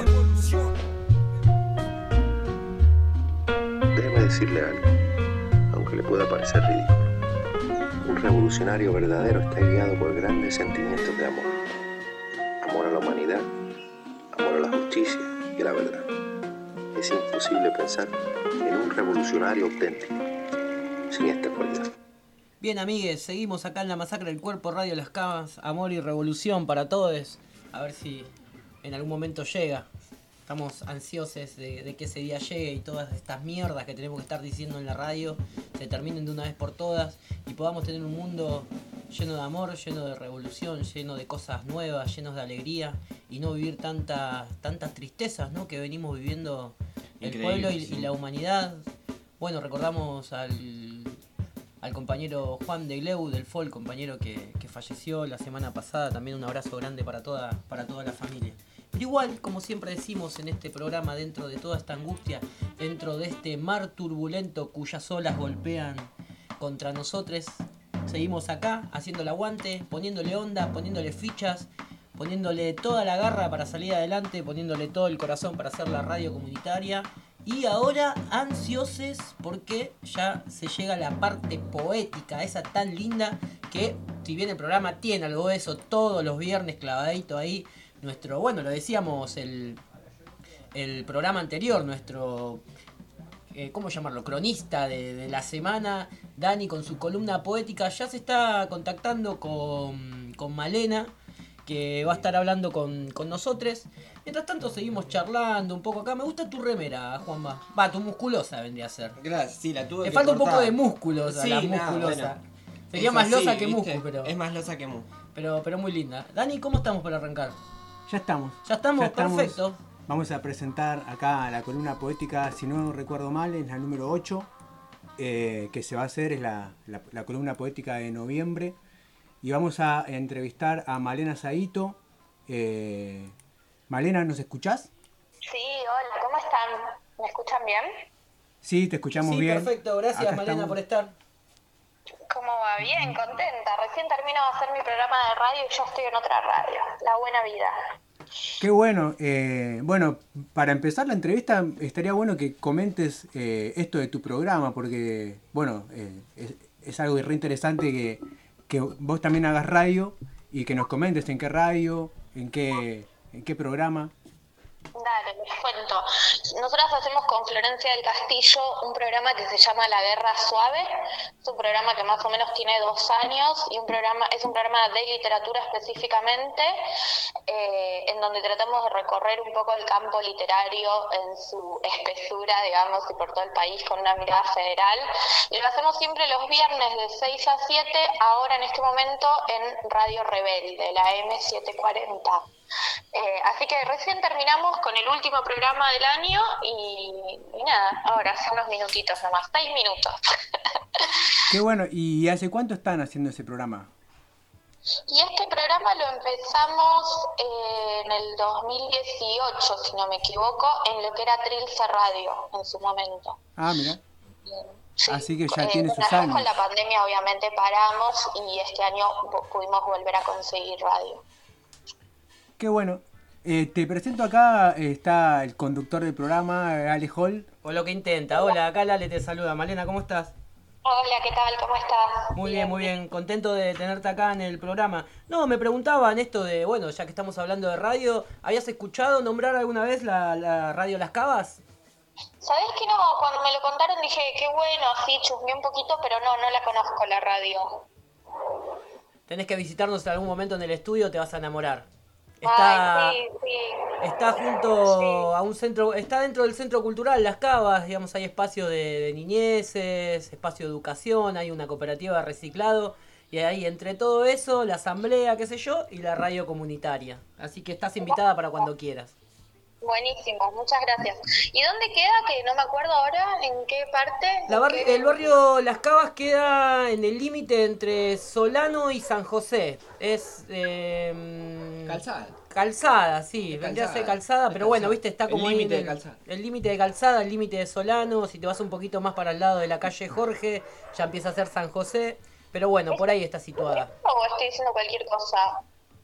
Déjeme decirle algo, aunque le pueda parecer ridículo. Un revolucionario verdadero está guiado por grandes sentimientos de amor. Amor a la humanidad, amor a la justicia y a la verdad. Es imposible pensar en un revolucionario auténtico sin esta cualidad. Bien, amigues, seguimos acá en la Masacre del Cuerpo, Radio Las Cavas, amor y revolución para todos. A ver si en algún momento llega. Estamos ansiosos de que ese día llegue y todas estas mierdas que tenemos que estar diciendo en la radio se terminen de una vez por todas y podamos tener un mundo lleno de amor, lleno de revolución, lleno de cosas nuevas, llenos de alegría y no vivir tantas tristezas, ¿no?, que venimos viviendo el pueblo y la humanidad. Bueno, recordamos al compañero Juan de Gleu del FOL, compañero que falleció la semana pasada. También un abrazo grande para toda la familia. Pero igual, como siempre decimos en este programa, dentro de toda esta angustia, dentro de este mar turbulento cuyas olas golpean contra nosotros, seguimos acá, haciendo el aguante, poniéndole onda, poniéndole fichas, poniéndole toda la garra para salir adelante, poniéndole todo el corazón para hacer la radio comunitaria. Y ahora ansiosos porque ya se llega a la parte poética, esa tan linda que, si bien el programa tiene algo de eso, todos los viernes clavadito ahí, nuestro, bueno, lo decíamos el programa anterior, nuestro, ¿cómo llamarlo? Cronista de la semana, Dani, con su columna poética, ya se está contactando con Malena, que va a estar hablando con nosotros. Mientras tanto seguimos charlando un poco acá. Me gusta tu remera, Juanma. Va, tu musculosa vendría a ser. Gracias, sí, la tuve Le que falta un cortar. poco de músculos a Sí, la nada, musculosa. bueno. Sería Es más así, losa que ¿viste? muscu, pero... Es más losa que muscu. Pero muy linda. Dani, ¿cómo estamos para arrancar? Ya estamos. Ya estamos, perfecto. Vamos a presentar acá la columna poética, si no recuerdo mal, es la número 8, que se va a hacer, es la columna poética de noviembre. Y vamos a entrevistar a Malena Saito. Malena, ¿nos escuchás? Sí, hola, ¿cómo están? ¿Me escuchan bien? Sí, te escuchamos Sí, bien. perfecto. Gracias, Acá Malena, estamos. por estar. ¿Cómo va? Bien, contenta. Recién termino de hacer mi programa de radio y ya estoy en otra radio. La buena vida. Qué bueno. Bueno, para empezar la entrevista estaría bueno que comentes esto de tu programa, porque, bueno, es algo re interesante que vos también hagas radio y que nos comentes en qué radio, en qué programa. Dale, les cuento. Nosotras hacemos con Florencia del Castillo un programa que se llama La Guerra Suave. Es un programa que más o menos tiene 2 años y es un programa de literatura específicamente, en donde tratamos de recorrer un poco el campo literario en su espesura, digamos, y por todo el país con una mirada federal. Y lo hacemos siempre los viernes de 6 a 7, ahora en este momento en Radio Rebelde, la M740. Así que recién terminamos con el último programa del año y nada, ahora hace unos minutitos nomás, 6 minutos. Qué bueno. ¿Y hace cuánto están haciendo ese programa? Y este programa lo empezamos en el 2018, si no me equivoco, en lo que era Trilce Radio en su momento. Ah, mira. Sí. Así que ya tiene sus Después años. con la pandemia obviamente paramos y este año pudimos volver a conseguir radio. Qué bueno. Te presento acá, está el conductor del programa, Ale Hall. O lo que intenta. Hola, acá Lale te saluda. Malena, ¿cómo estás? Hola, ¿qué tal? ¿Cómo estás? Muy bien, muy bien. Contento de tenerte acá en el programa. No, me preguntaban esto de, bueno, ya que estamos hablando de radio, ¿habías escuchado nombrar alguna vez la radio Las Cavas? ¿Sabés que no? Cuando me lo contaron dije, qué bueno, así chusmeé un poquito, pero no la conozco la radio. Tenés que visitarnos en algún momento en el estudio, te vas a enamorar. Está, Ay, sí. está junto a un centro, está dentro del centro cultural Las Cavas, digamos, hay espacio de niñeces, espacio de educación, hay una cooperativa de reciclado y ahí entre todo eso, la asamblea, qué sé yo, y la radio comunitaria. Así que estás invitada para cuando quieras. Buenísimo, muchas gracias. ¿Y dónde queda? Que no me acuerdo ahora, ¿en qué parte? El barrio Las Cavas queda en el límite entre Solano y San José. Es... Calzada. Calzada, sí, vendría a ser calzada, pero bueno, viste, está como El límite ahí en de Calzada. el límite de Calzada, el límite de Solano. Si te vas un poquito más para el lado de la calle Jorge, ya empieza a ser San José. Pero bueno, por ahí está situada. ¿O estoy diciendo cualquier cosa?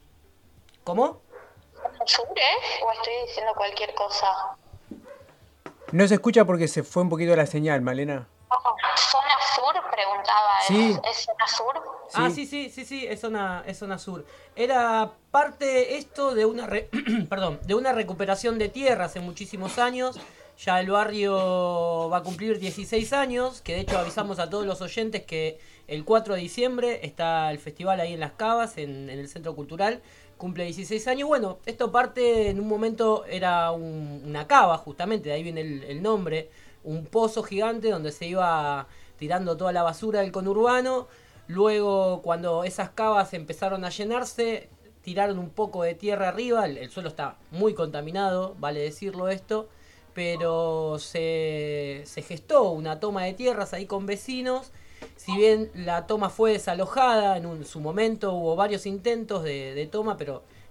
¿Cómo? ¿Sur, ¿O estoy diciendo cualquier cosa? No se escucha porque se fue un poquito la señal, Malena. ¿Zona sur? Preguntaba. Sí. ¿Es zona sur? Ah, sí, es zona sur. Era parte esto de una de una recuperación de tierra hace muchísimos años. Ya el barrio va a cumplir 16 años, que de hecho avisamos a todos los oyentes que el 4 de diciembre está el festival ahí en Las Cavas, en el Centro Cultural. Cumple 16 años. Bueno, esto parte, en un momento era una cava, justamente, de ahí viene el nombre. Un pozo gigante donde se iba tirando toda la basura del conurbano. Luego, cuando esas cavas empezaron a llenarse, tiraron un poco de tierra arriba. El suelo está muy contaminado, vale decirlo esto. Pero se gestó una toma de tierras ahí con vecinos. Si bien la toma fue desalojada en su momento, hubo varios intentos de toma, pero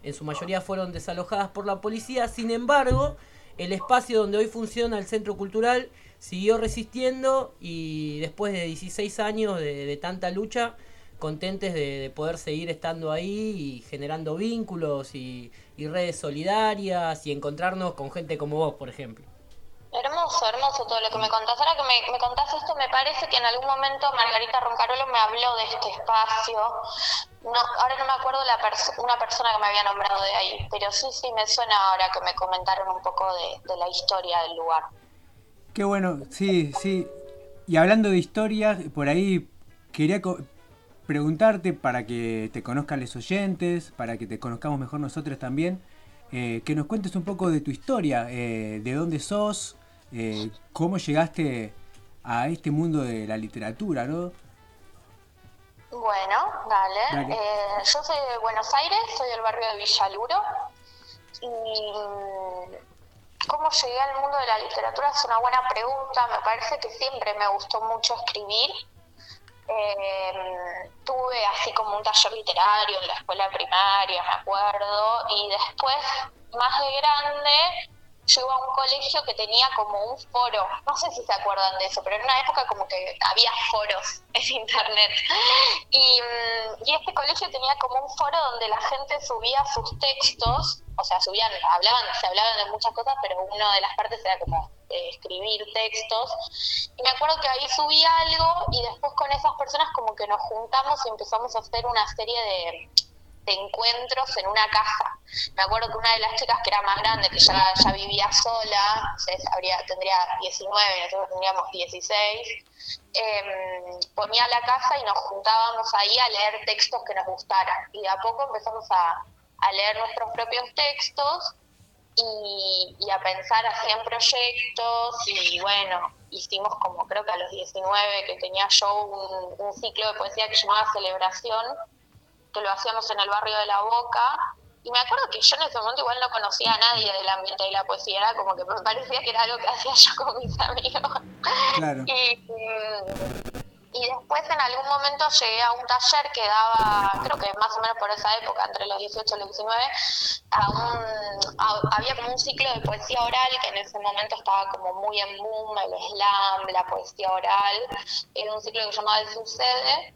en su mayoría fueron desalojadas por la policía. Sin embargo, el espacio donde hoy funciona el Centro Cultural siguió resistiendo y después de 16 años de tanta lucha, contentes de poder seguir estando ahí y generando vínculos y redes solidarias y encontrarnos con gente como vos, por ejemplo. Hermoso, hermoso todo lo que me contás. Ahora que me contás esto, me parece que en algún momento Margarita Roncarolo me habló de este espacio. No, ahora no me acuerdo una persona que me había nombrado de ahí, pero sí me suena ahora que me comentaron un poco de la historia del lugar. Qué bueno, sí. Y hablando de historia, por ahí quería preguntarte, para que te conozcan los oyentes, para que te conozcamos mejor nosotros también, que nos cuentes un poco de tu historia, de dónde sos, cómo llegaste a este mundo de la literatura, ¿no? Bueno, dale. Yo soy de Buenos Aires, soy del barrio de Villaluro. Y ¿cómo llegué al mundo de la literatura? Es una buena pregunta. Me parece que siempre me gustó mucho escribir. Tuve así como un taller literario en la escuela primaria, me acuerdo, y después, más de grande, llego a un colegio que tenía como un foro, no sé si se acuerdan de eso, pero en una época como que había foros en internet, y este colegio tenía como un foro donde la gente subía sus textos, o sea, se hablaban de muchas cosas, pero una de las partes era como escribir textos, y me acuerdo que ahí subí algo y después con esas personas como que nos juntamos y empezamos a hacer una serie de encuentros en una casa. Me acuerdo que una de las chicas que era más grande, que ya vivía sola, tendría 19, nosotros tendríamos 16, ponía la casa y nos juntábamos ahí a leer textos que nos gustaran, y de a poco empezamos a leer nuestros propios textos y a pensar así en proyectos, y bueno, hicimos como, creo que a los 19 que tenía yo un ciclo de poesía que se llamaba Celebración, que lo hacíamos en el barrio de La Boca, y me acuerdo que yo en ese momento igual no conocía a nadie del ambiente de la poesía, era como que me parecía que era algo que hacía yo con mis amigos. Claro. Y después en algún momento llegué a un taller que daba, creo que más o menos por esa época, entre los 18 y los 19, había como un ciclo de poesía oral que en ese momento estaba como muy en boom, el slam, la poesía oral. Era un ciclo que se llamaba El Sucede,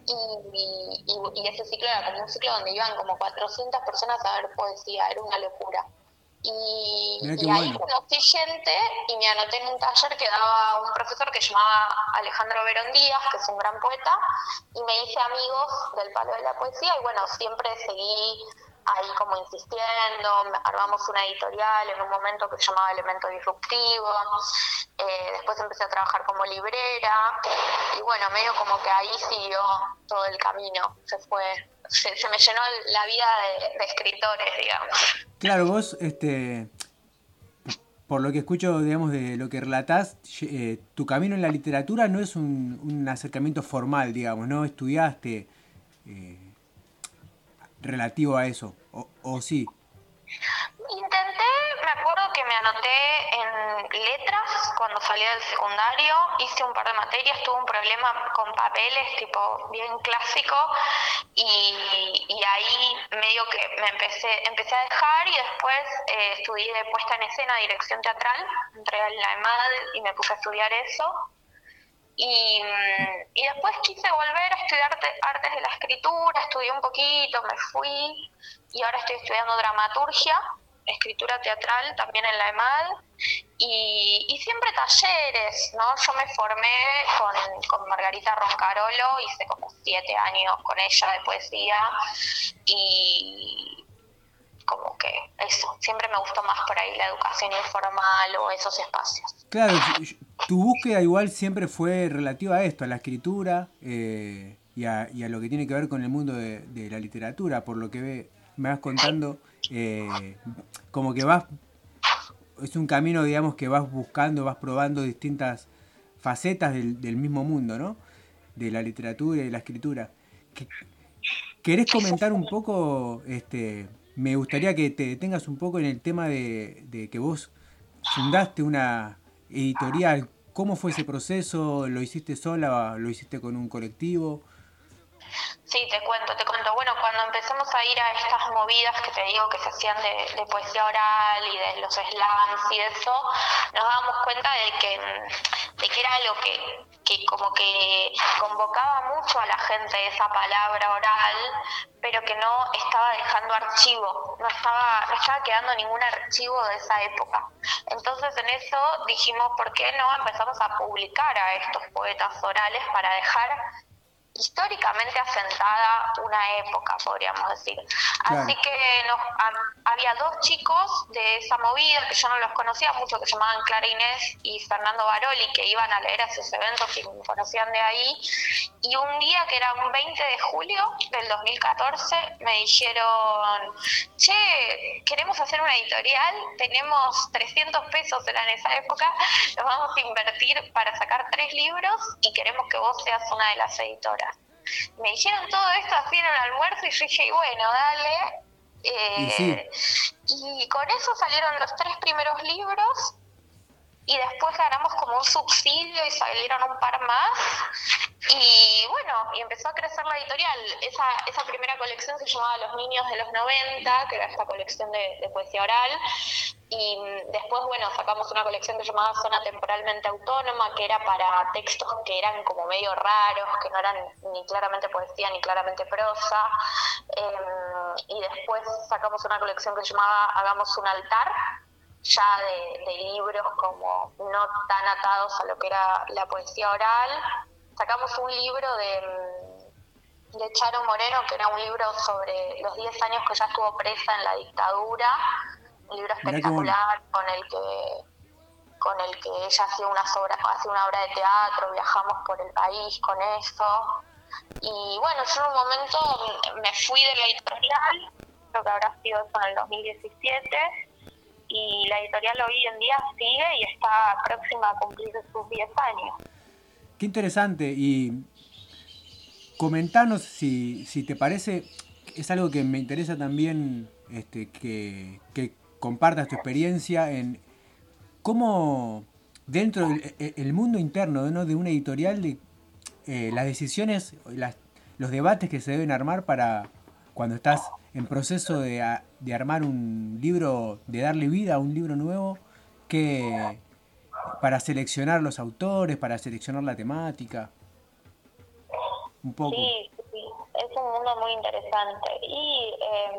y ese ciclo era como un ciclo donde iban como 400 personas a ver poesía, era una locura. Y ahí conocí gente y me anoté en un taller que daba un profesor que se llamaba Alejandro Verón Díaz, que es un gran poeta, y me hice amigos del palo de la poesía, y bueno, siempre seguí ahí como insistiendo, armamos una editorial en un momento que se llamaba Elemento Disruptivo, después empecé a trabajar como librera, y bueno, medio como que ahí siguió todo el camino, se me llenó la vida de escritores, digamos. Claro, vos, por lo que escucho, digamos, de lo que relatás, tu camino en la literatura no es un acercamiento formal, digamos, ¿no? Estudiaste relativo a eso, o sí. Intenté, me acuerdo que me anoté en letras cuando salí del secundario, hice un par de materias, tuve un problema con papeles tipo bien clásico, y ahí medio que me empecé a dejar, y después estudié puesta en escena, dirección teatral, entré en la EMAD y me puse a estudiar eso. Y después quise volver a estudiar artes de la escritura, estudié un poquito, me fui, y ahora estoy estudiando dramaturgia, escritura teatral, también en la EMAD, y siempre talleres, ¿no? Yo me formé con Margarita Roncarolo, hice como 7 años con ella de poesía, y como que eso, siempre me gustó más por ahí la educación informal o esos espacios. Claro, tu búsqueda igual siempre fue relativa a esto, a la escritura y a lo que tiene que ver con el mundo de la literatura, por lo que me vas contando, como que es un camino, digamos, que vas buscando, vas probando distintas facetas del mismo mundo, ¿no? De la literatura y de la escritura. ¿Querés comentar un poco, me gustaría que te detengas un poco en el tema de que vos fundaste una editorial? ¿Cómo fue ese proceso? ¿Lo hiciste sola? ¿Lo hiciste con un colectivo? Sí, te cuento. Bueno, cuando empezamos a ir a estas movidas que te digo que se hacían de poesía oral y de los slams y eso, nos dábamos cuenta de que era algo que como que convocaba mucho a la gente esa palabra oral, pero que no estaba dejando archivo, no estaba quedando ningún archivo de esa época. Entonces en eso dijimos, ¿por qué no empezamos a publicar a estos poetas orales para dejar históricamente asentada una época, podríamos decir? Claro. Así que había 2 chicos de esa movida que yo no los conocía mucho, que se llamaban Clara Inés y Fernando Baroli, que iban a leer a esos eventos y me conocían de ahí. Y un día, que era un 20 de julio del 2014, me dijeron, che, queremos hacer una editorial, tenemos 300 pesos, era en esa época, los vamos a invertir para sacar 3 libros y queremos que vos seas una de las editoras. Me dijeron todo esto así en un almuerzo y yo dije, y bueno, dale. Y con eso salieron los 3 primeros libros y después ganamos como un subsidio y salieron un par más. Y bueno, y empezó a crecer la editorial. Esa primera colección se llamaba Los Niños de los 90, que era esta colección de poesía oral. Y después, bueno, sacamos una colección que se llamaba Zona Temporalmente Autónoma, que era para textos que eran como medio raros, que no eran ni claramente poesía ni claramente prosa. Y después sacamos una colección que se llamaba Hagamos un altar, ya de libros como no tan atados a lo que era la poesía oral. Sacamos un libro de Charo Moreno, que era un libro sobre los 10 años que ella estuvo presa en la dictadura, un libro espectacular con el que ella hacía una obra de teatro, viajamos por el país con eso. Y bueno, yo en un momento me fui de la editorial, creo que habrá sido eso en el 2017, y la editorial hoy en día sigue y está próxima a cumplir sus 10 años. Qué interesante. Y comentanos si te parece, es algo que me interesa también, que compartas tu experiencia en cómo dentro del mundo interno, ¿no?, de una editorial, las decisiones, los debates que se deben armar para cuando estás en proceso de armar un libro, de darle vida a un libro nuevo, que para seleccionar los autores, para seleccionar la temática. Un poco. Sí, es un mundo muy interesante. Y,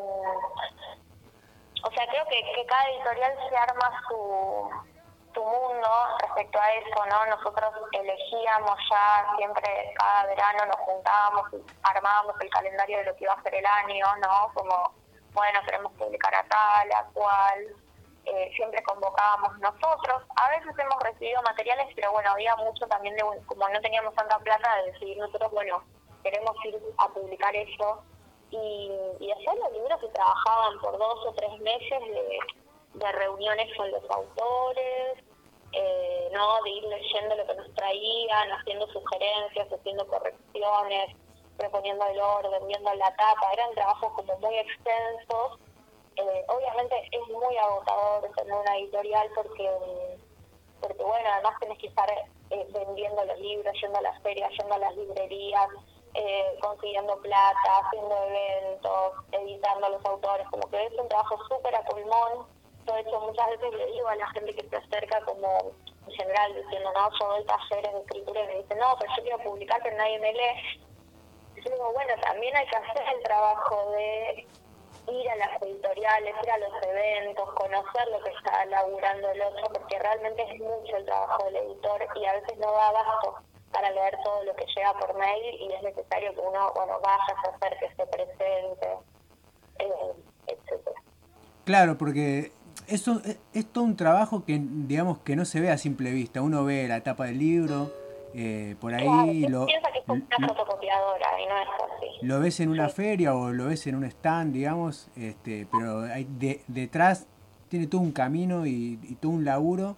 creo que cada editorial se arma su mundo respecto a eso, ¿no? Nosotros elegíamos ya siempre, cada verano nos juntábamos y armábamos el calendario de lo que iba a ser el año, ¿no? Como, bueno, queremos publicar a tal, a cual. Siempre convocábamos nosotros. A veces hemos recibido materiales, pero bueno, había mucho también como no teníamos tanta plata, de decidir nosotros, bueno, queremos ir a publicar eso. Y después los libros se trabajaban por 2 o 3 meses de reuniones con los autores, ¿no? De ir leyendo lo que nos traían, haciendo sugerencias, haciendo correcciones, proponiendo el orden, viendo la tapa. Eran trabajos como muy extensos. Obviamente es muy agotador tener una editorial porque bueno, además tenés que estar vendiendo los libros, yendo a las ferias, yendo a las librerías, consiguiendo plata, haciendo eventos, editando a los autores, como que es un trabajo súper a pulmón. De hecho, muchas veces le digo a la gente que se acerca, como en general, diciendo, no, yo doy talleres de escritura, y me dicen, no, pero yo quiero publicar, pero nadie me lee. Y yo digo, bueno, también hay que hacer el trabajo de ir a las editoriales, ir a los eventos, conocer lo que está laburando el otro, porque realmente es mucho el trabajo del editor y a veces no da abasto para leer todo lo que llega por mail, y es necesario que uno, bueno, vaya a hacer que esté presente, etcétera. Claro, porque eso es todo un trabajo que, digamos, que no se ve a simple vista. Uno ve la tapa del libro, por ahí piensa que es como una fotocopiadora y no es así. Lo ves en una feria o lo ves en un stand, digamos, pero hay detrás tiene todo un camino y todo un laburo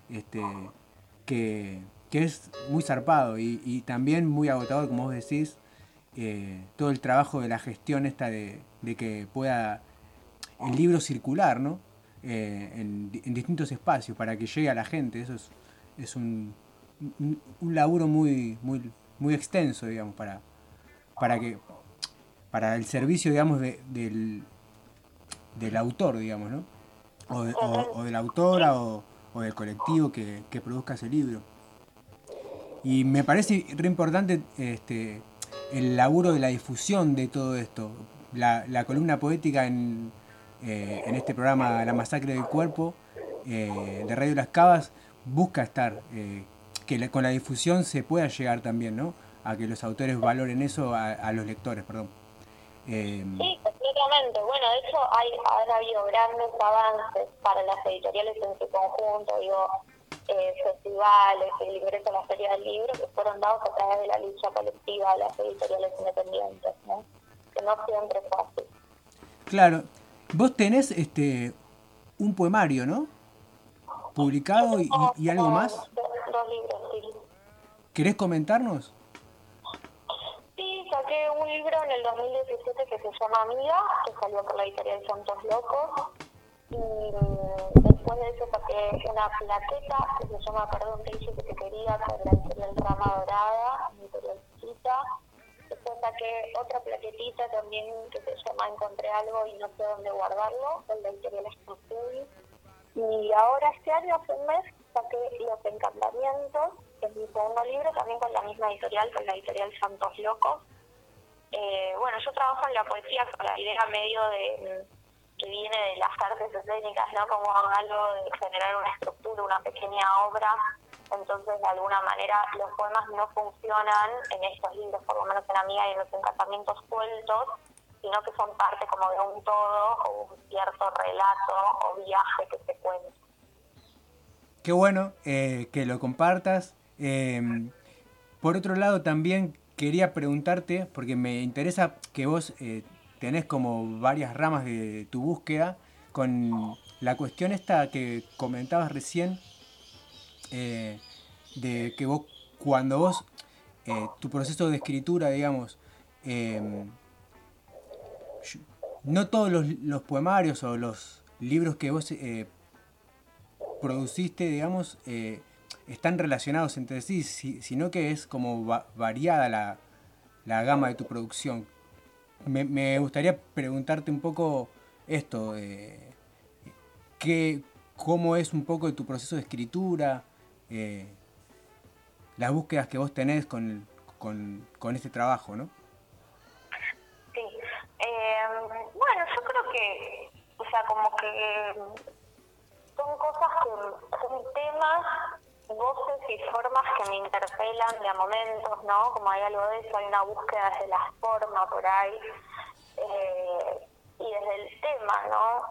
que es muy zarpado y también muy agotador, como vos decís, todo el trabajo de la gestión esta de que pueda el libro circular, ¿no? En distintos espacios para que llegue a la gente. Eso es un laburo muy extenso, digamos, para que para el servicio, digamos, del autor, digamos, ¿no? O de la autora o del colectivo que produzca ese libro. Y me parece re importante el laburo de la difusión de todo esto. La columna poética en este programa La Masacre del Cuerpo de Radio Las Cavas busca estar, que con la difusión se pueda llegar también, ¿no? A que los autores valoren eso a los lectores, perdón. Sí, completamente. Bueno, de hecho han habido grandes avances para las editoriales en su conjunto, digo, festivales, el ingreso a la Feria del Libro, que fueron dados a través de la lucha colectiva de las editoriales independientes, ¿no? Que no siempre es fácil. Claro. Vos tenés un poemario, ¿no? Publicado y algo más. Dos libros, sí. ¿Querés comentarnos? Sí, saqué un libro en el 2017 que se llama Amiga, que salió por la editorial Santos Locos. Y después de eso saqué una plaqueta que se llama Perdón, te dije que te quería, con la editorial Rama Dorada, una editorial chiquita. Después saqué otra plaquetita también que se llama Encontré algo y no sé dónde guardarlo, con la editorial Estudio. Y ahora este año, hace un mes, saqué Los Encantamientos, que es mi segundo libro, también con la misma editorial, con la editorial Santos Locos. Bueno, yo trabajo en la poesía con la idea medio de que viene de las artes escénicas, ¿no? Como algo de generar una estructura, una pequeña obra. Entonces, de alguna manera, los poemas no funcionan en estos libros, por lo menos en Amiga y en Los Encantamientos sueltos, sino que son parte como de un todo o un cierto relato o viaje que se cuenta. Qué bueno que lo compartas. Por otro lado, también quería preguntarte, porque me interesa que vos tenés como varias ramas de tu búsqueda, con la cuestión esta que comentabas recién, de que vos, cuando vos, tu proceso de escritura, digamos, no todos los poemarios o los libros que vos produciste, digamos, están relacionados entre sí, sino que es como variada la gama de tu producción. Me gustaría preguntarte un poco esto, cómo es un poco de tu proceso de escritura, las búsquedas que vos tenés con este trabajo, ¿no? Sí. Bueno, yo creo que, o sea, como que son cosas que son temas, voces y formas que me interpelan de a momentos, ¿no? Como hay algo de eso, hay una búsqueda desde la forma por ahí, y desde el tema, ¿no?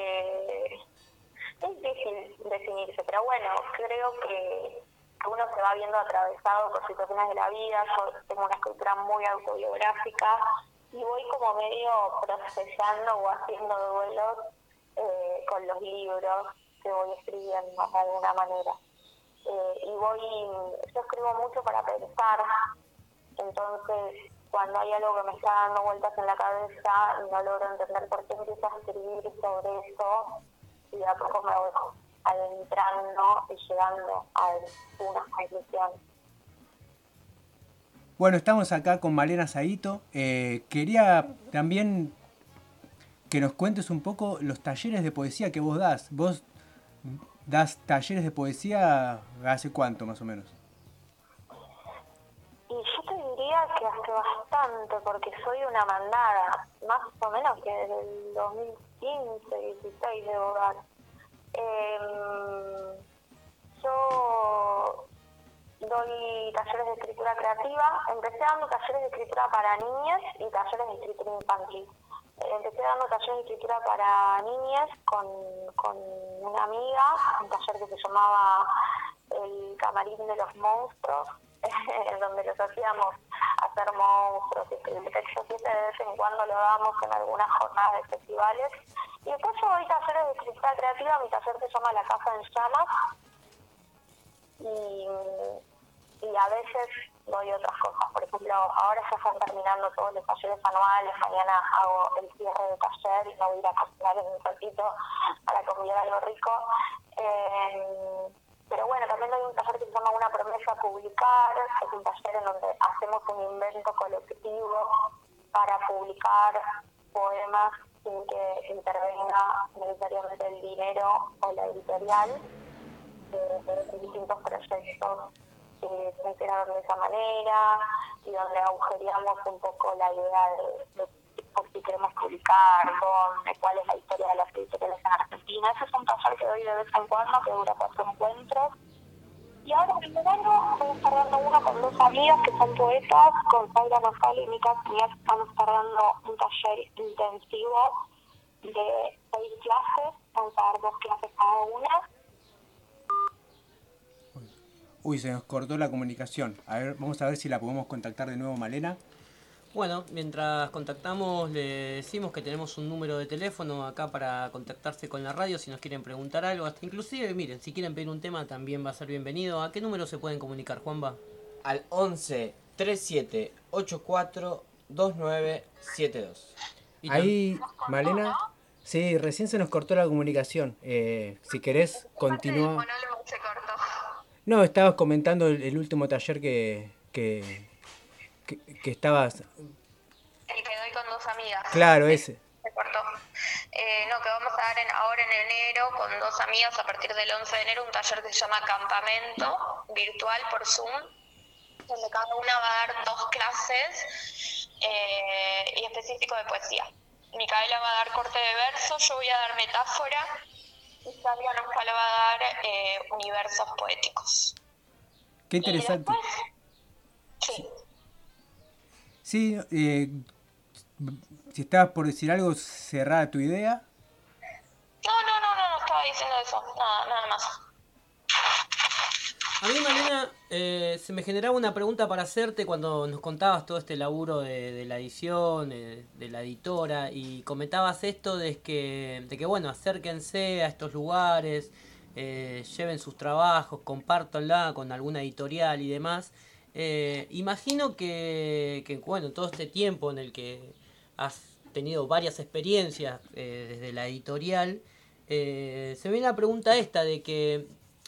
Es difícil definirse, pero bueno, creo que uno se va viendo atravesado por situaciones de la vida. Yo tengo una escritura muy autobiográfica y voy como medio procesando o haciendo duelos con los libros que voy escribiendo de alguna manera. Yo escribo mucho para pensar, entonces cuando hay algo que me está dando vueltas en la cabeza no logro entender por qué empiezo a escribir sobre eso, y de a poco me voy adentrando y llegando a algunas conclusiones. Bueno, estamos acá con Malena Saito. Quería también que nos cuentes un poco los talleres de poesía que vos das. ¿Vos das talleres de poesía hace cuánto, más o menos? Y yo te diría que hace bastante, porque soy una mandada, más o menos que desde el 2015, 16 debo dar. Yo doy talleres de escritura creativa. Empecé dando talleres de escritura para niñas y talleres de escritura infantil. Empecé dando talleres de escritura para niñas con una amiga, un taller que se llamaba El Camarín de los Monstruos, en donde los hacíamos hacer monstruos y escribir textos, y de vez en cuando lo damos en algunas jornadas de festivales. Y después yo doy talleres de escritura creativa. Mi taller se llama La Casa en Llamas, y a veces doy otras cosas. Por ejemplo, ahora ya están terminando todos los talleres anuales. Mañana hago el cierre de taller y me voy a ir a cocinar en un ratito para comer algo rico. Pero bueno, también doy un taller que se llama Una Promesa a Publicar, que es un taller en donde hacemos un invento colectivo para publicar poemas sin que intervenga necesariamente el dinero o la editorial, de distintos proyectos que funcionaron de esa manera y donde agujereamos un poco la idea de por si queremos publicar, dónde, cuál es la historia de las editoriales en Argentina. Ese es un taller que doy de vez en cuando, que dura 4 encuentros. Y ahora en verano voy a estar dando uno con 2 amigas que son poetas, con Zaira Nasal y Mica Díaz. Estamos a estar dando un taller intensivo de 6 clases, vamos a dar 2 clases cada una. Uy, se nos cortó la comunicación. A ver, vamos a ver si la podemos contactar de nuevo, Malena. Bueno, mientras contactamos le decimos que tenemos un número de teléfono acá para contactarse con la radio si nos quieren preguntar algo, hasta inclusive, miren, si quieren pedir un tema también va a ser bienvenido. ¿A qué número se pueden comunicar, Juanba? Al 11 37 84 2972. Ahí, Malena, sí, recién se nos cortó la comunicación. Si querés, continúa. Se cortó. No, estabas comentando el último taller que estabas... El que doy con 2 amigas. Claro, ese. Se cortó. No, que vamos a dar ahora en enero con 2 amigas a partir del 11 de enero un taller que se llama Campamento, virtual por Zoom, donde cada una va a dar 2 clases y específico de poesía. Micaela va a dar corte de verso, yo voy a dar metáfora y Sandra nos va a dar universos poéticos. Qué interesante. Sí. Sí, si estabas por decir algo, cerrada tu idea. No estaba diciendo eso, nada más. A mí, Malena, se me generaba una pregunta para hacerte cuando nos contabas todo este laburo de la edición, de la editora, y comentabas esto de que bueno, acérquense a estos lugares, lleven sus trabajos, compártanla con alguna editorial y demás. Imagino que bueno, todo este tiempo en el que has tenido varias experiencias desde la editorial, se me viene la pregunta esta de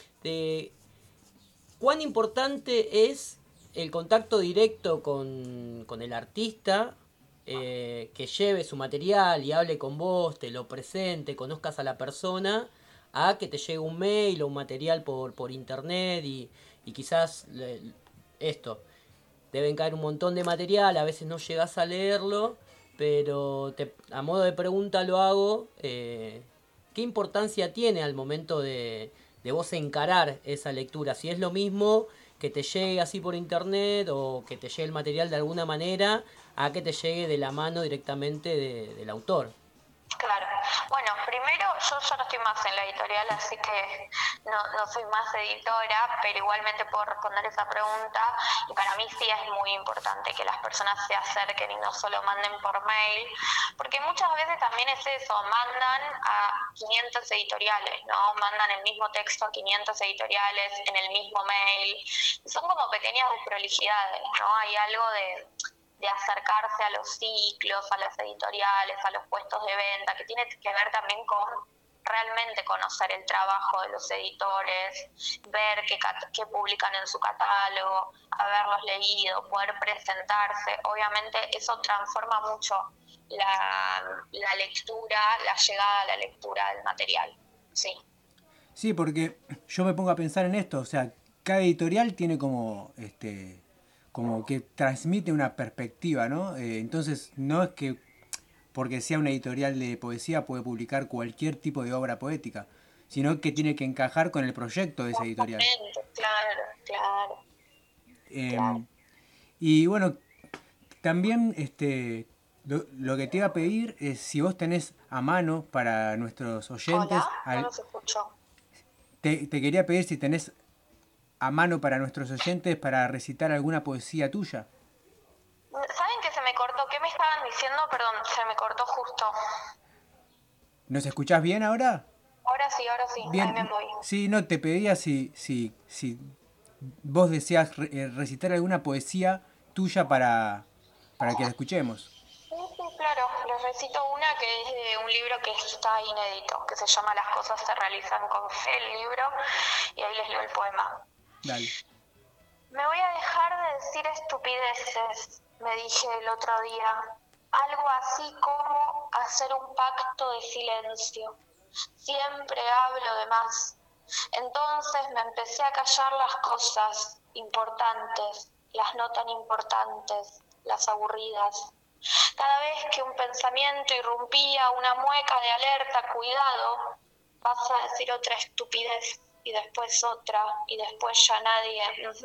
¿cuán importante es el contacto directo con el artista, que lleve su material y hable con vos, te lo presente, conozcas a la persona, a que te llegue un mail o un material por internet y quizás deben caer un montón de material, a veces no llegas a leerlo, pero a modo de pregunta lo hago, ¿qué importancia tiene al momento de vos encarar esa lectura? Si es lo mismo que te llegue así por internet o que te llegue el material de alguna manera a que te llegue de la mano directamente del autor. Claro. Bueno, primero yo ya no estoy más en la editorial, así que no soy más editora, pero igualmente puedo responder esa pregunta. Y para mí sí es muy importante que las personas se acerquen y no solo manden por mail, porque muchas veces también es eso, mandan a 500 editoriales, ¿no? Mandan el mismo texto a 500 editoriales en el mismo mail. Y son como pequeñas desprolijidades, ¿no? Hay algo de acercarse a los ciclos, a las editoriales, a los puestos de venta, que tiene que ver también con realmente conocer el trabajo de los editores, ver qué publican en su catálogo, haberlos leído, poder presentarse. Obviamente eso transforma mucho la lectura, la llegada a la lectura del material. Sí. Sí, porque yo me pongo a pensar en esto, o sea, cada editorial tiene como que transmite una perspectiva, ¿no? Entonces no es que porque sea una editorial de poesía puede publicar cualquier tipo de obra poética, sino que tiene que encajar con el proyecto de esa editorial. Claro. Y bueno, también lo que te iba a pedir es si vos tenés a mano para nuestros oyentes... Hola, no los escucho. Te quería pedir si tenés a mano para nuestros oyentes para recitar alguna poesía tuya. ¿Saben que se me cortó? ¿Qué me estaban diciendo? Perdón, se me cortó justo. ¿Nos escuchás bien ahora? Ahora sí, Bien. Ahí me voy. Sí, no, te pedía si vos deseas recitar alguna poesía tuya para que la escuchemos. Sí, claro. Les recito una que es de un libro que está inédito, que se llama Las cosas se realizan con fe, el libro, y ahí les leo el poema. Dale. Me voy a dejar de decir estupideces, me dije el otro día. algo así como hacer un pacto de silencio. Siempre hablo de más. Entonces me empecé a callar las cosas importantes, las no tan importantes, las aburridas. Cada vez que un pensamiento irrumpía, una mueca de alerta, cuidado, vas a decir otra estupidez, y después otra, y después ya nadie.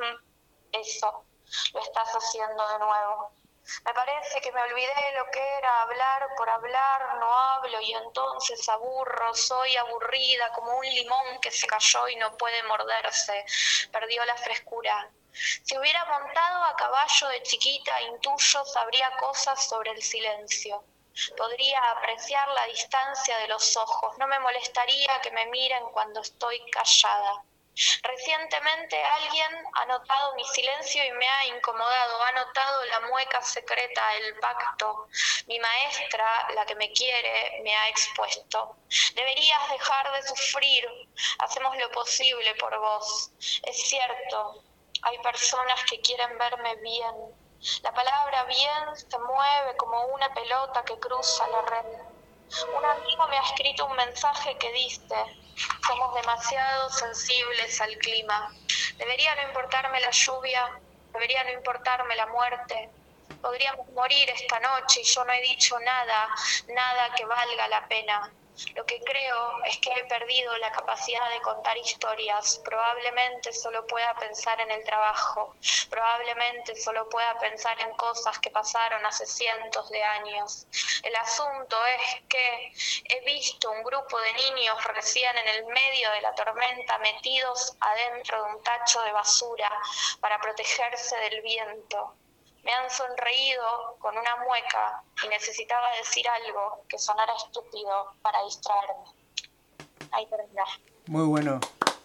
Eso, lo estás haciendo de nuevo. Me parece que me olvidé de lo que era hablar por hablar, no hablo y entonces aburro, soy aburrida como un limón que se cayó y no puede morderse, perdió la frescura. Si hubiera montado a caballo de chiquita, intuyo, sabría cosas sobre el silencio. Podría apreciar la distancia de los ojos, no me molestaría que me miren cuando estoy callada. Recientemente alguien ha notado mi silencio y me ha incomodado, ha notado la mueca secreta, el pacto. Mi maestra, la que me quiere, me ha expuesto. Deberías dejar de sufrir, hacemos lo posible por vos. Es cierto, hay personas que quieren verme bien. La palabra bien se mueve como una pelota que cruza la red. Un amigo me ha escrito un mensaje que dice: somos demasiado sensibles al clima. Debería no importarme la lluvia, debería no importarme la muerte. Podríamos morir esta noche y yo no he dicho nada que valga la pena. Lo que creo es que he perdido la capacidad de contar historias. Probablemente solo pueda pensar en el trabajo. Probablemente solo pueda pensar en cosas que pasaron hace cientos de años. El asunto es que he visto un grupo de niños recién en el medio de la tormenta metidos adentro de un tacho de basura para protegerse del viento. Me han sonreído con una mueca y necesitaba decir algo que sonara estúpido para distraerme. Ahí termina. Muy bueno.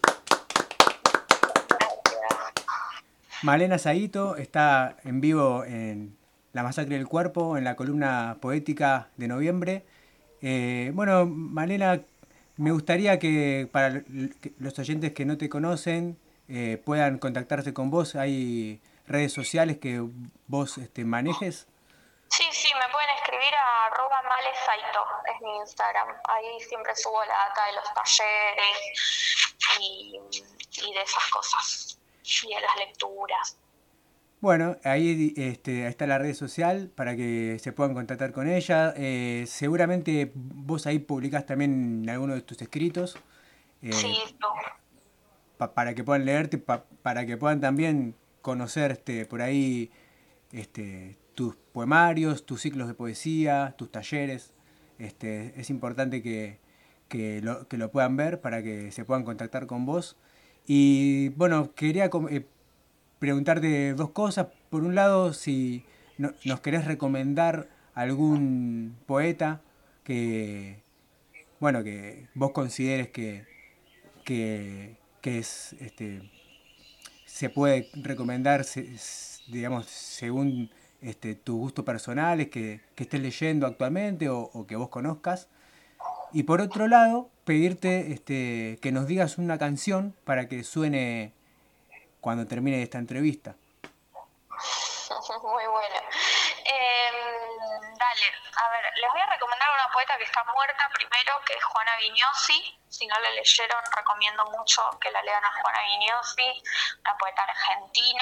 Malena Saito está en vivo en La Masacre del Cuerpo, en la columna poética de noviembre. Bueno, Malena, me gustaría que para los oyentes que no te conocen puedan contactarse con vos. Hay redes sociales que vos manejes. Sí, me pueden escribir a @malesaito, es mi Instagram. Ahí siempre subo la data de los talleres y de esas cosas, y de las lecturas. Bueno, ahí está la red social para que se puedan contactar con ella. Seguramente vos ahí publicás también algunos de tus escritos. Sí, para que puedan leerte, para que puedan también conocer por ahí tus poemarios, tus ciclos de poesía, tus talleres. Es importante que lo puedan ver para que se puedan contactar con vos. Y bueno, quería preguntarte dos cosas. Por un lado, si nos querés recomendar algún poeta que vos consideres que es se puede recomendar, digamos, según tus gustos personales, que estés leyendo actualmente o que vos conozcas. Y por otro lado, pedirte que nos digas una canción para que suene cuando termine esta entrevista. Muy bueno. Dale, a ver, les voy a recomendar una poeta que está muerta primero, que es Juana Viñosi. Si no la leyeron, recomiendo mucho que la lean a Juana Viñosi, una poeta argentina.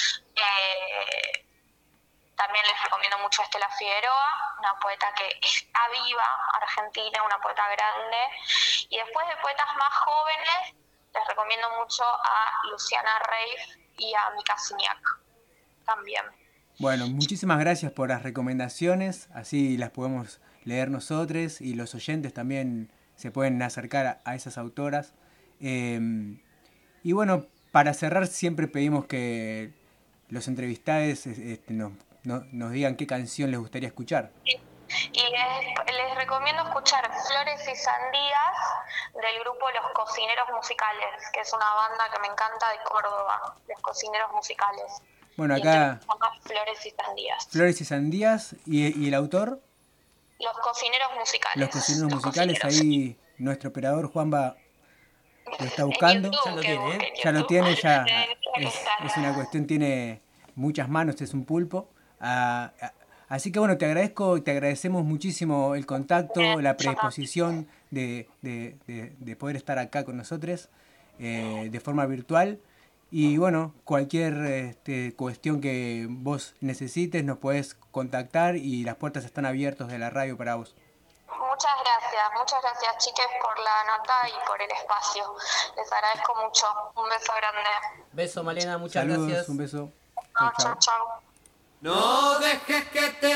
También les recomiendo mucho a Estela Figueroa, una poeta que está viva, argentina, una poeta grande. Y después de poetas más jóvenes, les recomiendo mucho a Luciana Reif y a Mica Signac también. Bueno, muchísimas gracias por las recomendaciones, así las podemos leer nosotros y los oyentes también se pueden acercar a esas autoras. Y bueno, para cerrar siempre pedimos que los entrevistados nos digan qué canción les gustaría escuchar. Y les recomiendo escuchar Flores y Sandías del grupo Los Cocineros Musicales, que es una banda que me encanta de Córdoba, Los Cocineros Musicales. Bueno, acá Flores y Sandías. Flores y Sandías, ¿y el autor? Los Cocineros Musicales. Los Cocineros Musicales, ahí nuestro operador Juanba lo está buscando. Ya lo tiene, ya es una cuestión, tiene muchas manos, es un pulpo. Así que bueno, te agradezco y te agradecemos muchísimo el contacto, la predisposición de poder estar acá con nosotros de forma virtual. Y bueno, cualquier cuestión que vos necesites nos podés contactar y las puertas están abiertas de la radio para vos. Muchas gracias chiques por la nota y por el espacio. Les agradezco mucho. Un beso grande. Beso Malena, muchas Saludos, gracias. Un beso. Chau. No dejes que te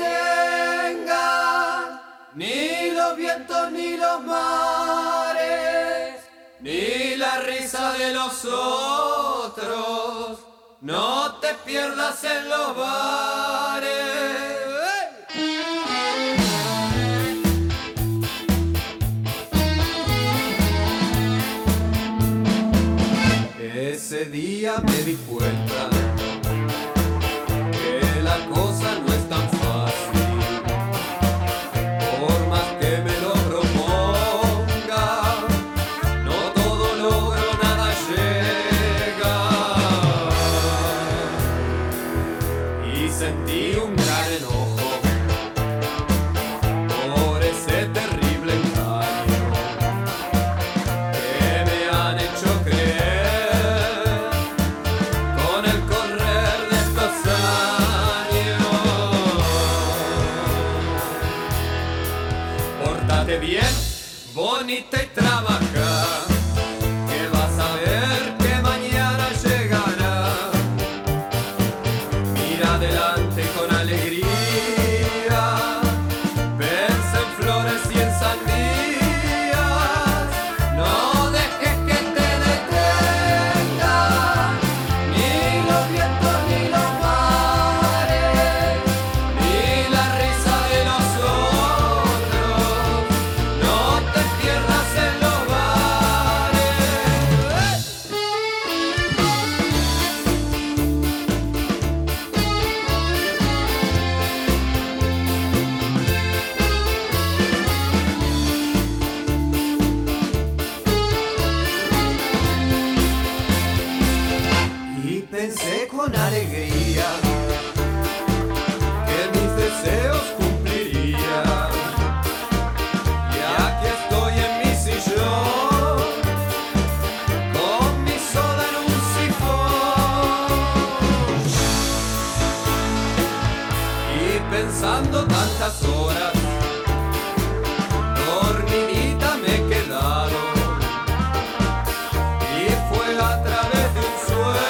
detengan ni los vientos ni los mares, ni la risa de los otros. No te pierdas en los bares. Ese día me di cuenta que la cosa no es tan fácil, por más que me lo proponga, no todo logro, nada llega. Y sentí un gran enojo por ese terrible engaño que me han hecho creer. Bien, bonita y trabaja, que vas a ver que mañana llegará. Mira adelante con alegría, pensa en flores y en sandías. No dejes que te detengan ni los vientos ni los mares, ni la risa de los pensé con alegría que mis deseos cumpliría. Y aquí estoy en mi sillón, con mi soda en un sifón. Y pensando tantas horas, dormidita me he quedado. Y fue a través de un sueño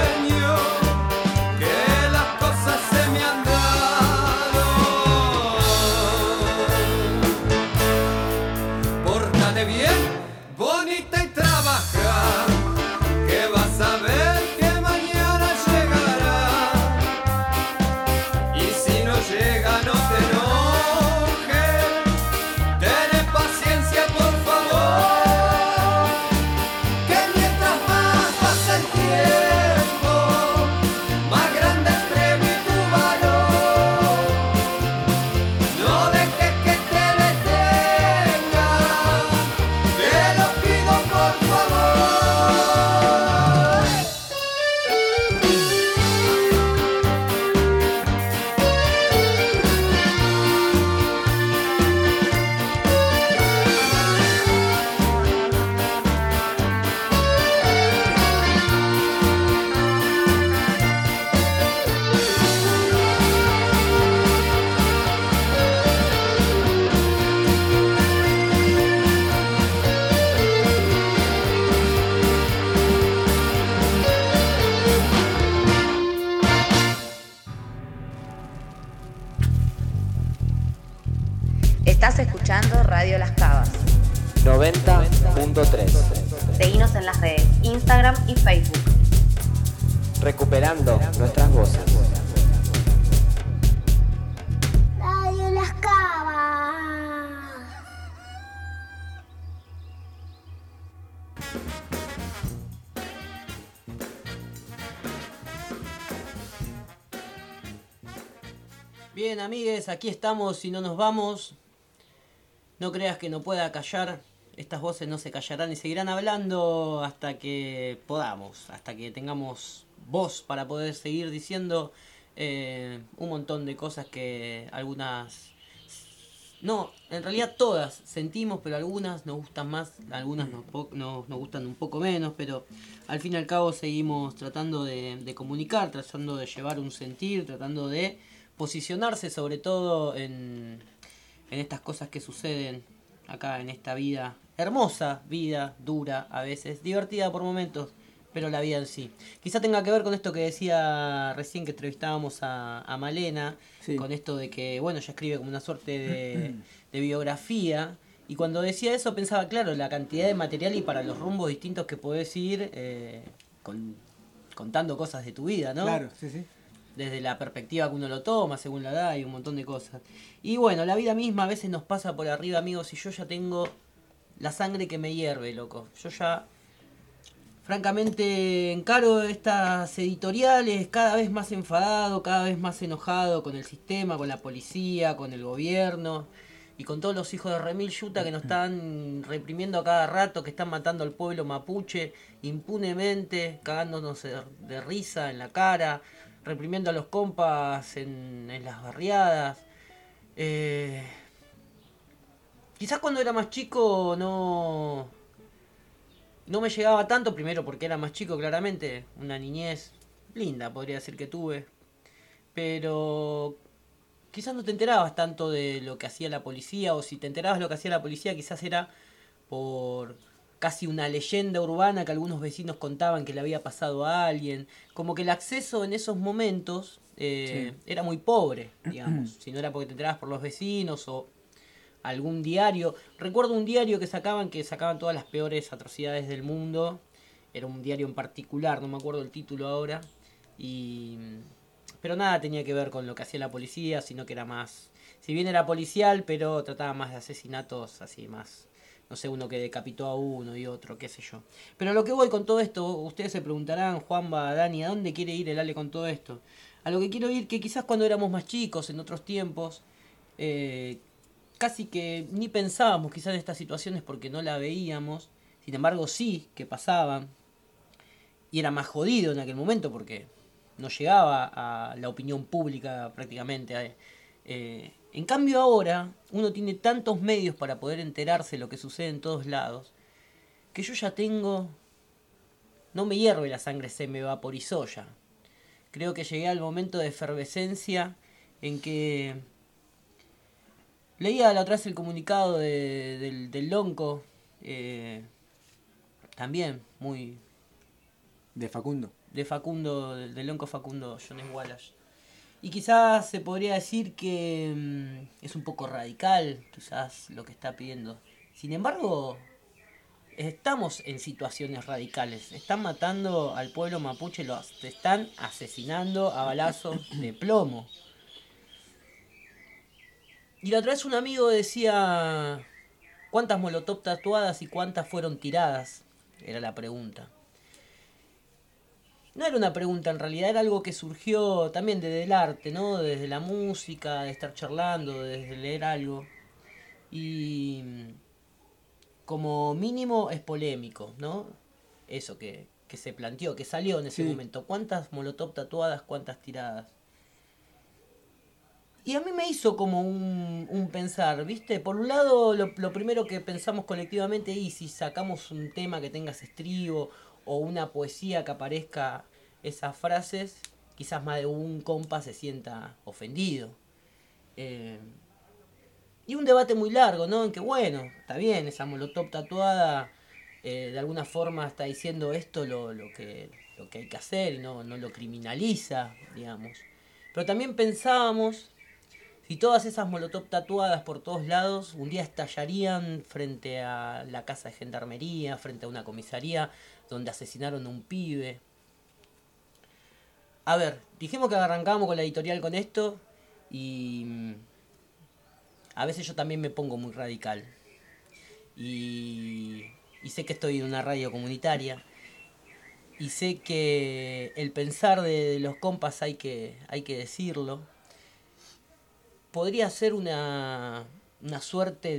bien, bonita y trabaja, que vas a ver que mañana llegará. Y si no llega, no te enojes, ten paciencia por favor, que mientras más pasa el tiempo, más grande es premio y tu valor. No dejes que te detenga, te lo pido por favor. Estás escuchando Radio Las Cavas 90.3. Seguinos en las redes Instagram y Facebook. Recuperando nuestras voces. Radio Las Cavas. Bien, amigues, aquí estamos y no nos vamos. No creas que no pueda callar. Estas voces no se callarán y seguirán hablando hasta que podamos, hasta que tengamos voz para poder seguir diciendo Un montón de cosas que algunas... No, en realidad todas sentimos, pero algunas nos gustan más, algunas nos gustan un poco menos, pero al fin y al cabo seguimos tratando de comunicar, tratando de llevar un sentir, tratando de posicionarse sobre todo en estas cosas que suceden acá en esta vida, hermosa vida, dura a veces, divertida por momentos, pero la vida en sí. Quizá tenga que ver con esto que decía recién que entrevistábamos a Malena, sí, con esto de que, bueno, ella escribe como una suerte de biografía, y cuando decía eso pensaba, claro, la cantidad de material y para los rumbos distintos que podés ir contando cosas de tu vida, ¿no? Claro, sí, sí. Desde la perspectiva que uno lo toma, según la edad y un montón de cosas. Y bueno, la vida misma a veces nos pasa por arriba, amigos, y yo ya tengo la sangre que me hierve, loco. Yo ya, francamente, encaro estas editoriales cada vez más enfadado, cada vez más enojado con el sistema, con la policía, con el gobierno y con todos los hijos de remil yuta que nos están reprimiendo a cada rato, que están matando al pueblo mapuche impunemente, cagándonos de risa en la cara, reprimiendo a los compas en las barriadas. Quizás cuando era más chico no me llegaba tanto, primero porque era más chico, claramente, una niñez linda podría decir que tuve, pero quizás no te enterabas tanto de lo que hacía la policía, o si te enterabas de lo que hacía la policía quizás era por casi una leyenda urbana que algunos vecinos contaban que le había pasado a alguien, como que el acceso en esos momentos era muy pobre, digamos, si no era porque te enterabas por los vecinos o algún diario. Recuerdo un diario que sacaban todas las peores atrocidades del mundo, era un diario en particular, no me acuerdo el título ahora, pero nada tenía que ver con lo que hacía la policía, sino que era más, si bien era policial, pero trataba más de asesinatos así más, no sé, uno que decapitó a uno y otro, qué sé yo. Pero lo que voy con todo esto, ustedes se preguntarán, Juanba, Dani, ¿a dónde quiere ir el Ale con todo esto? A lo que quiero ir, que quizás cuando éramos más chicos, en otros tiempos, casi que ni pensábamos quizás en estas situaciones porque no la veíamos, sin embargo sí que pasaban, y era más jodido en aquel momento porque no llegaba a la opinión pública prácticamente. En cambio ahora uno tiene tantos medios para poder enterarse de lo que sucede en todos lados, que yo ya tengo, no me hierve la sangre, se me vaporizó ya. Creo que llegué al momento de efervescencia en que leía la otra vez el comunicado del Lonco, también muy... De Facundo. Del Lonco Facundo, Jones Wallace. Y quizás se podría decir que es un poco radical, quizás lo que está pidiendo. Sin embargo, estamos en situaciones radicales. Están matando al pueblo mapuche, los están asesinando a balazos de plomo. Y la otra vez un amigo decía, ¿cuántas molotov tatuadas y cuántas fueron tiradas? Era la pregunta. No era una pregunta, en realidad era algo que surgió también desde el arte, ¿no? Desde la música, de estar charlando, desde leer algo. Y como mínimo es polémico, ¿no? Eso que se planteó, que salió en ese momento. ¿Cuántas molotov tatuadas, cuántas tiradas? Y a mí me hizo como un pensar, ¿viste? Por un lado, lo primero que pensamos colectivamente es si sacamos un tema que tenga ese estribo o una poesía que aparezca esas frases, quizás más de un compa se sienta ofendido. Y un debate muy largo, ¿no? En que, bueno, está bien, esa molotov tatuada de alguna forma está diciendo esto lo que hay que hacer y no lo criminaliza, digamos. Pero también pensábamos, si todas esas molotov tatuadas por todos lados un día estallarían frente a la casa de gendarmería, frente a una comisaría donde asesinaron a un pibe. A ver, dijimos que arrancábamos con la editorial con esto y a veces yo también me pongo muy radical. Y sé que estoy en una radio comunitaria y sé que el pensar de los compas hay que decirlo. Podría ser una suerte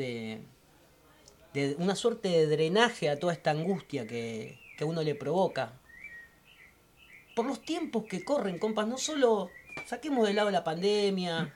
de drenaje a toda esta angustia que a uno le provoca. Por los tiempos que corren, compas, no solo saquemos de lado la pandemia,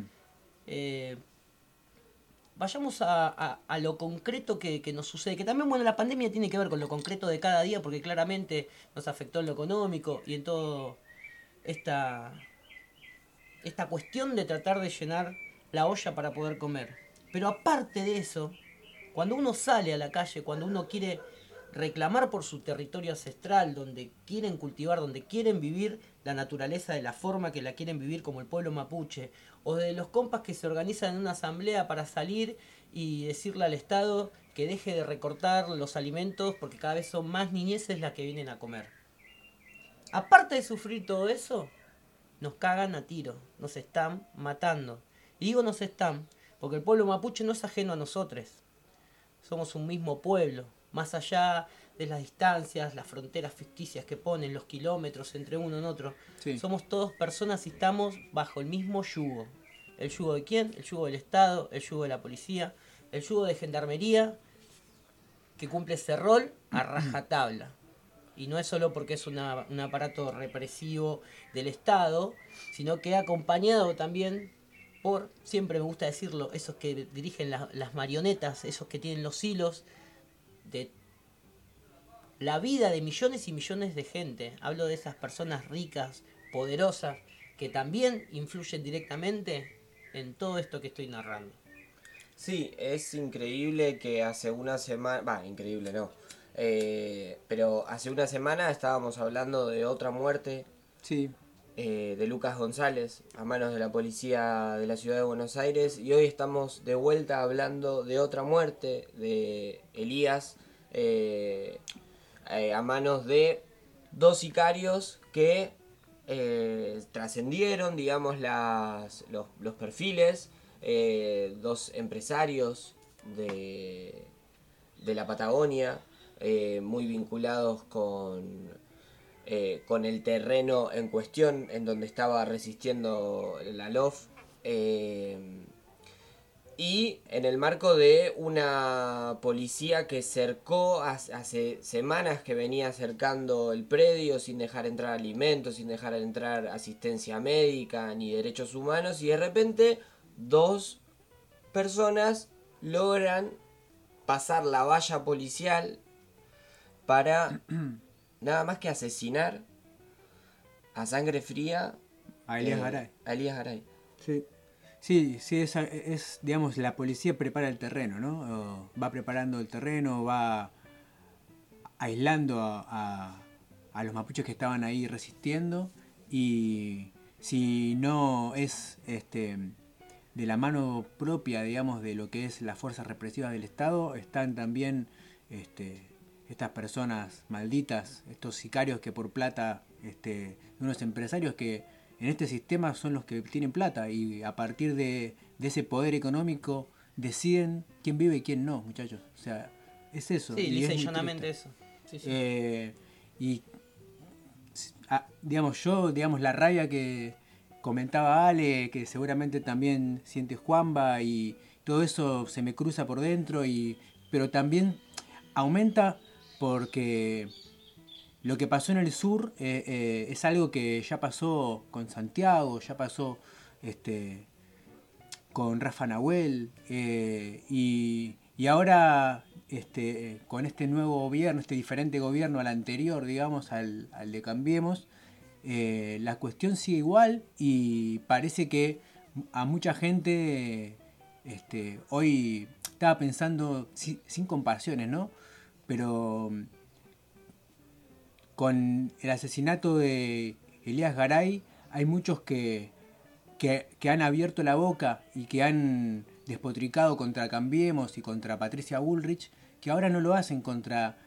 vayamos a lo concreto que nos sucede, que también, bueno, la pandemia tiene que ver con lo concreto de cada día, porque claramente nos afectó en lo económico y en todo esta cuestión de tratar de llenar la olla para poder comer. Pero aparte de eso, cuando uno sale a la calle, cuando uno quiere reclamar por su territorio ancestral, donde quieren cultivar, donde quieren vivir la naturaleza de la forma que la quieren vivir, como el pueblo mapuche, o de los compas que se organizan en una asamblea para salir y decirle al Estado que deje de recortar los alimentos porque cada vez son más niñeces las que vienen a comer. Aparte de sufrir todo eso, nos cagan a tiro, nos están matando. Y digo nos están, porque el pueblo mapuche no es ajeno a nosotros. Somos un mismo pueblo, más allá de las distancias, las fronteras ficticias que ponen, los kilómetros entre uno y otro. Sí. Somos todos personas y estamos bajo el mismo yugo. ¿El yugo de quién? El yugo del Estado, el yugo de la policía, el yugo de gendarmería, que cumple ese rol a rajatabla. Y no es solo porque es un aparato represivo del Estado, sino que acompañado también por, siempre me gusta decirlo, esos que dirigen las marionetas, esos que tienen los hilos de la vida de millones y millones de gente. Hablo de esas personas ricas, poderosas, que también influyen directamente en todo esto que estoy narrando. Sí, es increíble que hace una semana... increíble no. Pero hace una semana estábamos hablando de otra muerte. Sí. De Lucas González a manos de la policía de la ciudad de Buenos Aires, y hoy estamos de vuelta hablando de otra muerte de Elías a manos de dos sicarios que trascendieron, digamos, los perfiles, dos empresarios de la Patagonia, muy vinculados con el terreno en cuestión en donde estaba resistiendo la LOF, y en el marco de una policía que cercó hace semanas, que venía cercando el predio sin dejar entrar alimentos, sin dejar entrar asistencia médica ni derechos humanos, y de repente dos personas logran pasar la valla policial para nada más que asesinar a sangre fría a Elías Garay. Sí, es, digamos, la policía prepara el terreno, ¿no? Va preparando el terreno, va aislando a los mapuches que estaban ahí resistiendo, y si no es de la mano propia, digamos, de lo que es las fuerzas represivas del Estado, están también estas personas malditas, estos sicarios que por plata, unos empresarios que en este sistema son los que tienen plata, y a partir de ese poder económico deciden quién vive y quién no, muchachos. O sea, es eso. Sí, lisa y llanamente eso. Sí, sí. Digamos, la rabia que comentaba Ale, que seguramente también siente Juanba, y todo eso se me cruza por dentro, pero también aumenta porque lo que pasó en el sur es algo que ya pasó con Santiago, ya pasó con Rafa Nahuel, y ahora con este nuevo gobierno, este diferente gobierno al anterior, digamos, al de Cambiemos, la cuestión sigue igual, y parece que a mucha gente hoy estaba pensando, sin comparaciones, ¿no? Pero con el asesinato de Elías Garay hay muchos que han abierto la boca y que han despotricado contra Cambiemos y contra Patricia Bullrich, que ahora no lo hacen contra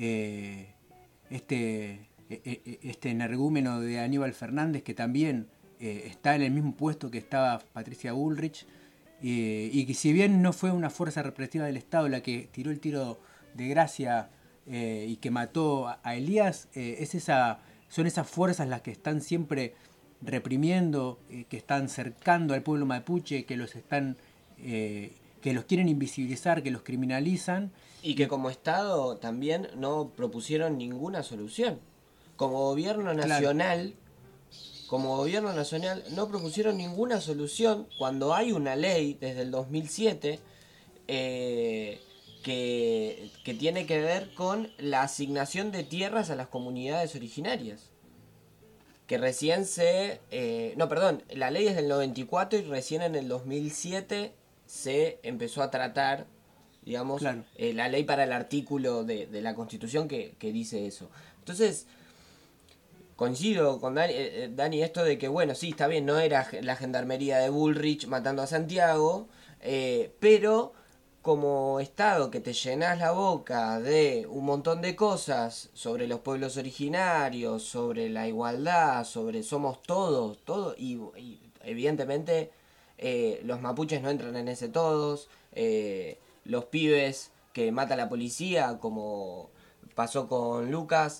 este energúmeno de Aníbal Fernández, que también está en el mismo puesto que estaba Patricia Bullrich, y que si bien no fue una fuerza represiva del Estado la que tiró el tiro de gracia y que mató a Elías, son esas fuerzas las que están siempre reprimiendo, que están cercando al pueblo mapuche, que los quieren invisibilizar, que los criminalizan. Y que como Estado también no propusieron ninguna solución. Como gobierno nacional, como gobierno nacional no propusieron ninguna solución cuando hay una ley desde el 2007 que tiene que ver con la asignación de tierras a las comunidades originarias. Que recién la ley es del 94 y recién en el 2007 se empezó a tratar, digamos, Claro. La ley para el artículo de la Constitución que dice eso. Entonces, coincido con Dani esto de que, bueno, sí, está bien, no era la gendarmería de Bullrich matando a Santiago, pero como Estado que te llenas la boca de un montón de cosas sobre los pueblos originarios, sobre la igualdad, sobre somos todos, y evidentemente los mapuches no entran en ese todos, los pibes que mata la policía, como pasó con Lucas,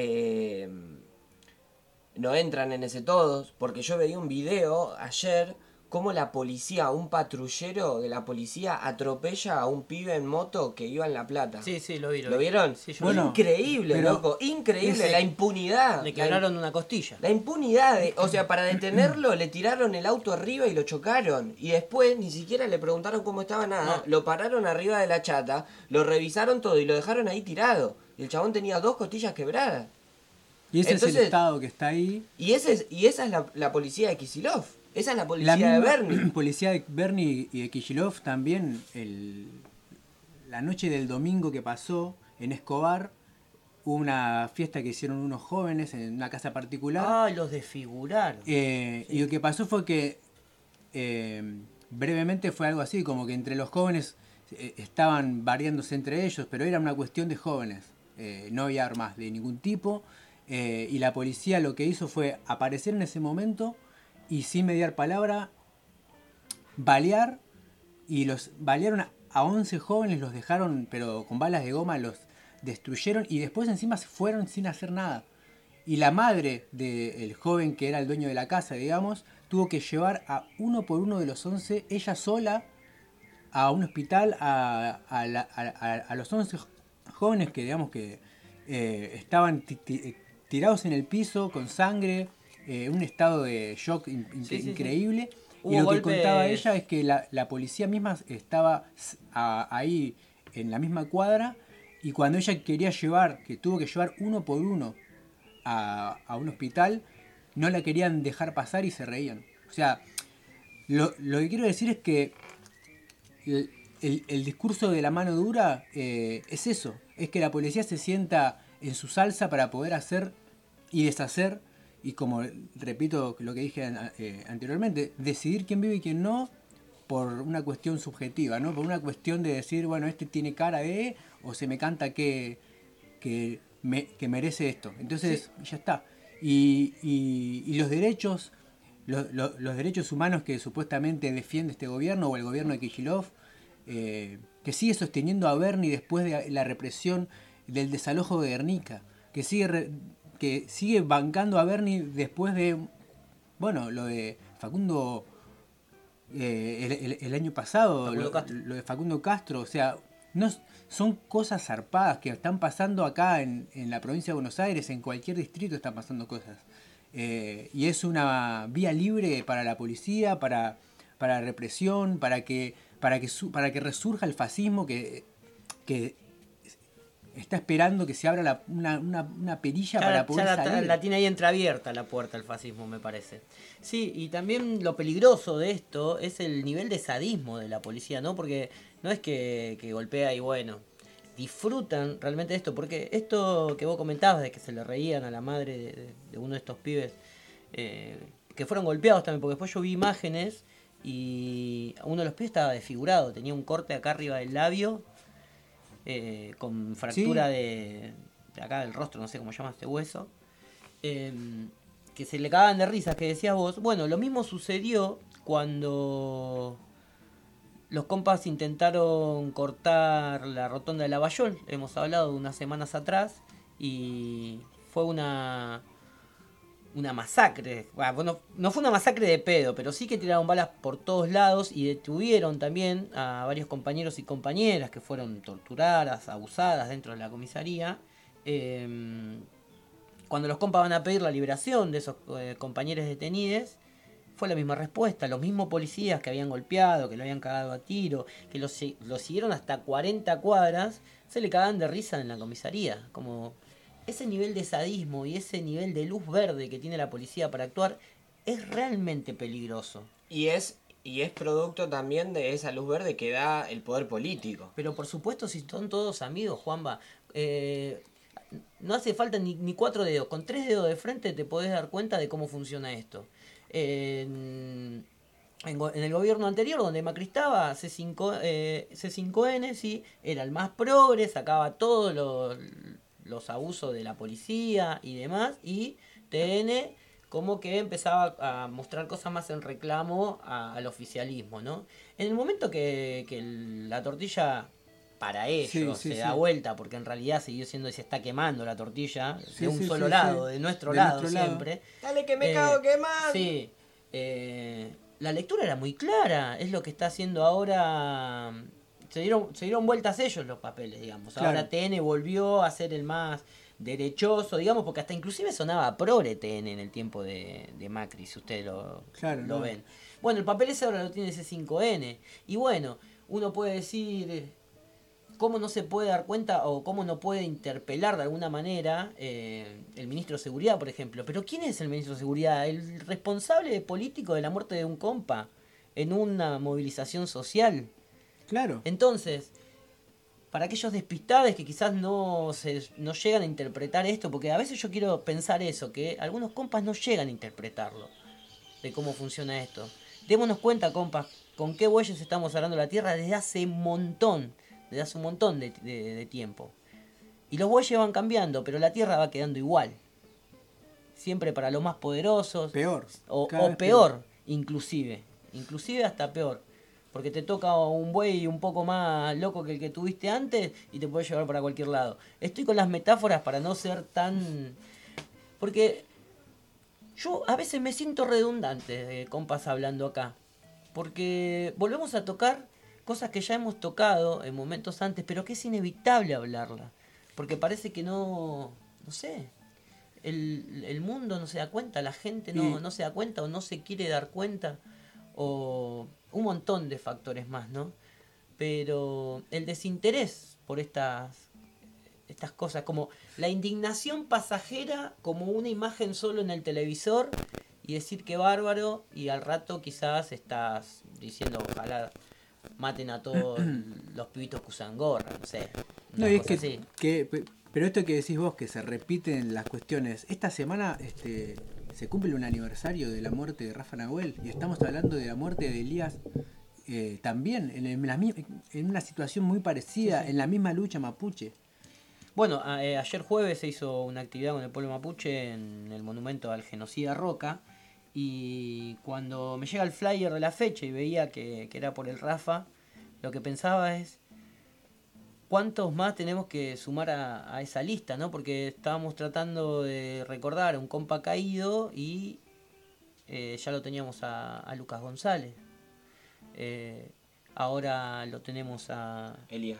no entran en ese todos, porque yo veía un video ayer cómo la policía, un patrullero de la policía atropella a un pibe en moto que iba en La Plata. Sí, lo vi. ¿Lo vieron? Sí, yo lo vi. Increíble, loco, increíble, la impunidad. Le quebraron una costilla. La impunidad, o sea, para detenerlo le tiraron el auto arriba y lo chocaron. Y después ni siquiera le preguntaron cómo estaba nada. Lo pararon arriba de la chata, lo revisaron todo y lo dejaron ahí tirado. Y el chabón tenía 2 costillas quebradas. Y ese es el Estado que está ahí. Y esa es la policía de Kicillof. Esa es la policía de Bernie. La policía de Bernie y de Kicillof también, la noche del domingo que pasó en Escobar, hubo una fiesta que hicieron unos jóvenes en una casa particular. Ah, los desfiguraron. Y lo que pasó fue que brevemente fue algo así, como que entre los jóvenes estaban variándose entre ellos, pero era una cuestión de jóvenes. No había armas de ningún tipo. Y la policía lo que hizo fue aparecer en ese momento y sin mediar palabra, balear, y los balearon a 11 jóvenes, los dejaron, pero con balas de goma, los destruyeron y después encima se fueron sin hacer nada. Y la madre del joven que era el dueño de la casa, digamos, tuvo que llevar a uno por uno de los 11, ella sola, a un hospital, a los 11 jóvenes que, digamos, que estaban tirados en el piso con sangre, un estado de shock increíble. Y lo que contaba ella es que la policía misma estaba ahí en la misma cuadra, y cuando ella quería que tuvo que llevar uno por uno a un hospital, no la querían dejar pasar y se reían. O sea, lo que quiero decir es que el discurso de la mano dura es eso, es que la policía se sienta en su salsa para poder hacer y deshacer, y como repito lo que dije anteriormente, decidir quién vive y quién no por una cuestión subjetiva, ¿no? Por una cuestión de decir, bueno, este tiene cara de, o se me canta que merece esto. Entonces, sí, ya está. Y los derechos, los derechos humanos que supuestamente defiende este gobierno o el gobierno de Kicillof, que sigue sosteniendo a Bernie después de la represión del desalojo de Guernica, que sigue bancando a Bernie después de, bueno, lo de Facundo el año pasado, lo de Facundo Castro. O sea, no son cosas zarpadas que están pasando acá en la provincia de Buenos Aires, en cualquier distrito están pasando cosas. Y es una vía libre para la policía, para la represión, para que resurja el fascismo que está esperando que se abra una perilla para poder salir. La tiene ahí entreabierta la puerta al fascismo, me parece. Sí, y también lo peligroso de esto es el nivel de sadismo de la policía, ¿no? Porque no es que golpea y bueno, disfrutan realmente de esto, porque esto que vos comentabas de que se le reían a la madre de uno de estos pibes, que fueron golpeados también, porque después yo vi imágenes y uno de los pibes estaba desfigurado, tenía un corte acá arriba del labio, con fractura, sí, de acá del rostro, no sé cómo se llama este hueso, que se le cagaban de risas, que decías vos. Bueno, lo mismo sucedió cuando los compas intentaron cortar la rotonda de Lavallol, hemos hablado de unas semanas atrás, y fue una masacre. Bueno, no fue una masacre de pedo, pero sí que tiraron balas por todos lados y detuvieron también a varios compañeros y compañeras que fueron torturadas, abusadas dentro de la comisaría. cuando los compas van a pedir la liberación de esos compañeros detenidos, fue la misma respuesta. Los mismos policías que habían golpeado, que lo habían cagado a tiro, que lo siguieron hasta 40 cuadras, se le cagaban de risa en la comisaría. Como ese nivel de sadismo y ese nivel de luz verde que tiene la policía para actuar es realmente peligroso. Y es producto también de esa luz verde que da el poder político. Pero por supuesto, si son todos amigos, Juanba, no hace falta ni 4 dedos. Con 3 dedos de frente te podés dar cuenta de cómo funciona esto. En el gobierno anterior, donde Macri estaba, C5N, sí, era el más progre, sacaba todos los abusos de la policía y demás, y TN como que empezaba a mostrar cosas más en reclamo al oficialismo, ¿no? En el momento que la tortilla para ellos se da vuelta, porque en realidad se está quemando la tortilla de un solo lado, de nuestro lado siempre. Dale que me cago quemando. Sí, la lectura era muy clara, es lo que está haciendo ahora. Se dieron vueltas ellos los papeles, digamos. Claro. Ahora TN volvió a ser el más derechoso, digamos, porque hasta inclusive sonaba progre TN en el tiempo de Macri, si ustedes lo ven. Bueno, el papel ese ahora lo tiene ese 5N. Y bueno, uno puede decir cómo no se puede dar cuenta o cómo no puede interpelar de alguna manera el ministro de Seguridad, por ejemplo. Pero ¿quién es el ministro de Seguridad? El responsable político de la muerte de un compa en una movilización social. Claro. Entonces, para aquellos despistados que quizás no llegan a interpretar esto, porque a veces yo quiero pensar eso, que algunos compas no llegan a interpretarlo, de cómo funciona esto. Démonos cuenta, compas, con qué bueyes estamos arando la tierra desde hace un montón de tiempo. Y los bueyes van cambiando, pero la tierra va quedando igual. Siempre para los más poderosos. Peor. O peor, inclusive hasta peor. Porque te toca un buey un poco más loco que el que tuviste antes y te puede llevar para cualquier lado. Estoy con las metáforas para no ser tan... Porque yo a veces me siento redundante, compas, hablando acá. Porque volvemos a tocar cosas que ya hemos tocado en momentos antes, pero que es inevitable hablarla. Porque parece que no sé, el mundo no se da cuenta, la gente no se da cuenta o no se quiere dar cuenta, o un montón de factores más, ¿no? Pero el desinterés por estas cosas, como la indignación pasajera, como una imagen solo en el televisor, y decir que bárbaro, y al rato quizás estás diciendo ojalá maten a todos los pibitos que usan gorra, no sé. No, y es pero esto que decís vos, que se repiten las cuestiones. Esta semana se cumple un aniversario de la muerte de Rafa Nahuel, y estamos hablando de la muerte de Elías también, en una situación muy parecida, en la misma lucha mapuche. Bueno, ayer jueves se hizo una actividad con el pueblo mapuche en el monumento al genocida Roca, y cuando me llega el flyer de la fecha y veía que era por el Rafa, lo que pensaba es cuántos más tenemos que sumar a esa lista, ¿no? Porque estábamos tratando de recordar a un compa caído y ya lo teníamos a Lucas González. Ahora lo tenemos a Elías.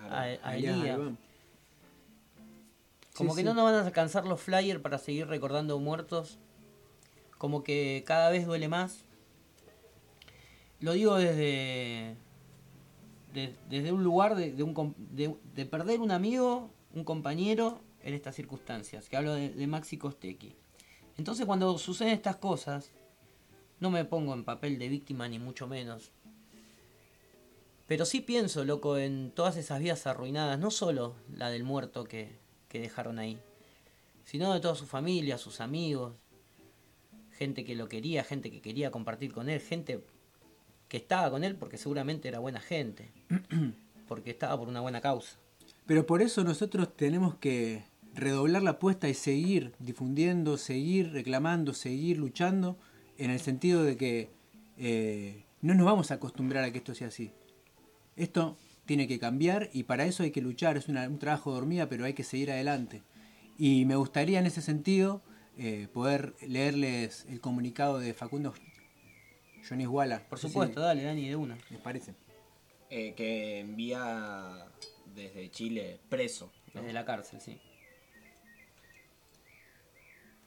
Como que no nos van a alcanzar los flyers para seguir recordando muertos. Como que cada vez duele más. Lo digo desde un lugar de perder un amigo, un compañero en estas circunstancias, que hablo de Maxi Costecchi. Entonces cuando suceden estas cosas, no me pongo en papel de víctima ni mucho menos. Pero sí pienso, loco, en todas esas vidas arruinadas, no solo la del muerto que dejaron ahí, sino de toda su familia, sus amigos, gente que lo quería, gente que quería compartir con él, gente que estaba con él porque seguramente era buena gente, porque estaba por una buena causa. Pero por eso nosotros tenemos que redoblar la apuesta y seguir difundiendo, seguir reclamando, seguir luchando, en el sentido de que no nos vamos a acostumbrar a que esto sea así. Esto tiene que cambiar y para eso hay que luchar, es un trabajo de hormiga, pero hay que seguir adelante. Y me gustaría en ese sentido poder leerles el comunicado de Facundo Johnny Walla. Por supuesto, dale, Dani, de una. ¿Les parece? Que envía desde Chile preso, ¿no? Desde la cárcel, sí.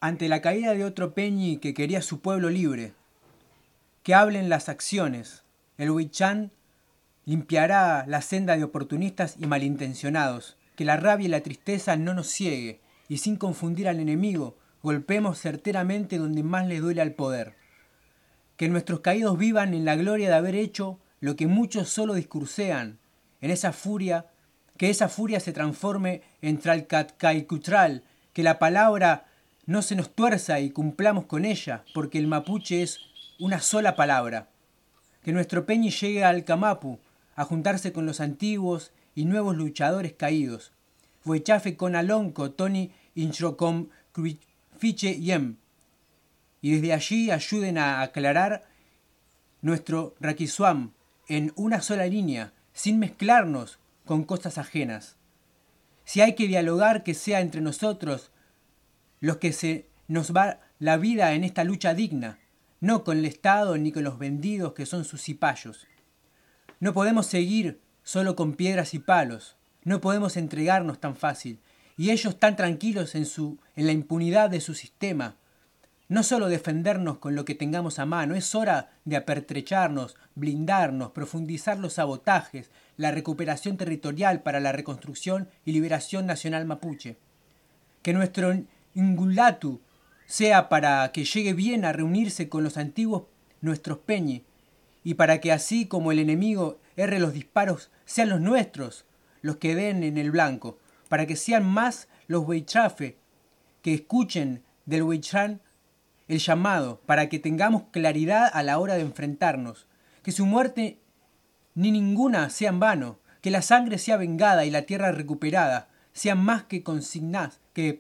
ante la caída de otro peñi que quería su pueblo libre. Que hablen las acciones. El Huichan limpiará la senda de oportunistas y malintencionados. Que la rabia y la tristeza no nos ciegue, y sin confundir al enemigo, golpeemos certeramente donde más le duele al poder. Que nuestros caídos vivan en la gloria de haber hecho lo que muchos solo discursean, en esa furia, que esa furia se transforme en Tralcatcaycutral, que la palabra no se nos tuerza y cumplamos con ella, porque el mapuche es una sola palabra. Que nuestro peñi llegue al Camapu, a juntarse con los antiguos y nuevos luchadores caídos. Huechafe con Alonco, Tony Inchocom, Fiche Yem. Y desde allí ayuden a aclarar nuestro Raquisuam en una sola línea, sin mezclarnos con cosas ajenas. Si hay que dialogar, que sea entre nosotros los que se nos va la vida en esta lucha digna, no con el Estado ni con los vendidos que son sus cipayos. No podemos seguir solo con piedras y palos, no podemos entregarnos tan fácil, y ellos tan tranquilos en la impunidad de su sistema. No solo defendernos con lo que tengamos a mano, es hora de apertrecharnos, blindarnos, profundizar los sabotajes, la recuperación territorial para la reconstrucción y liberación nacional mapuche. Que nuestro Ingulatu sea para que llegue bien a reunirse con los antiguos nuestros peñi, y para que así como el enemigo erre los disparos, sean los nuestros los que den en el blanco, para que sean más los Huichafe que escuchen del Huichan el llamado, para que tengamos claridad a la hora de enfrentarnos, que su muerte ni ninguna sea en vano, que la sangre sea vengada y la tierra recuperada, sean más que consignas, que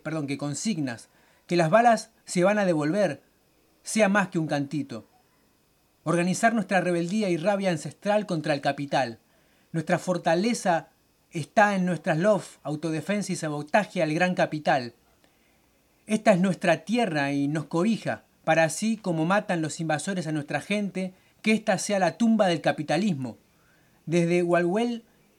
las balas se van a devolver, sea más que un cantito. Organizar nuestra rebeldía y rabia ancestral contra el capital. Nuestra fortaleza está en nuestras lof, autodefensa y sabotaje al gran capital. Esta es nuestra tierra y nos cobija, para así como matan los invasores a nuestra gente, que esta sea la tumba del capitalismo. Desde Hualhuel,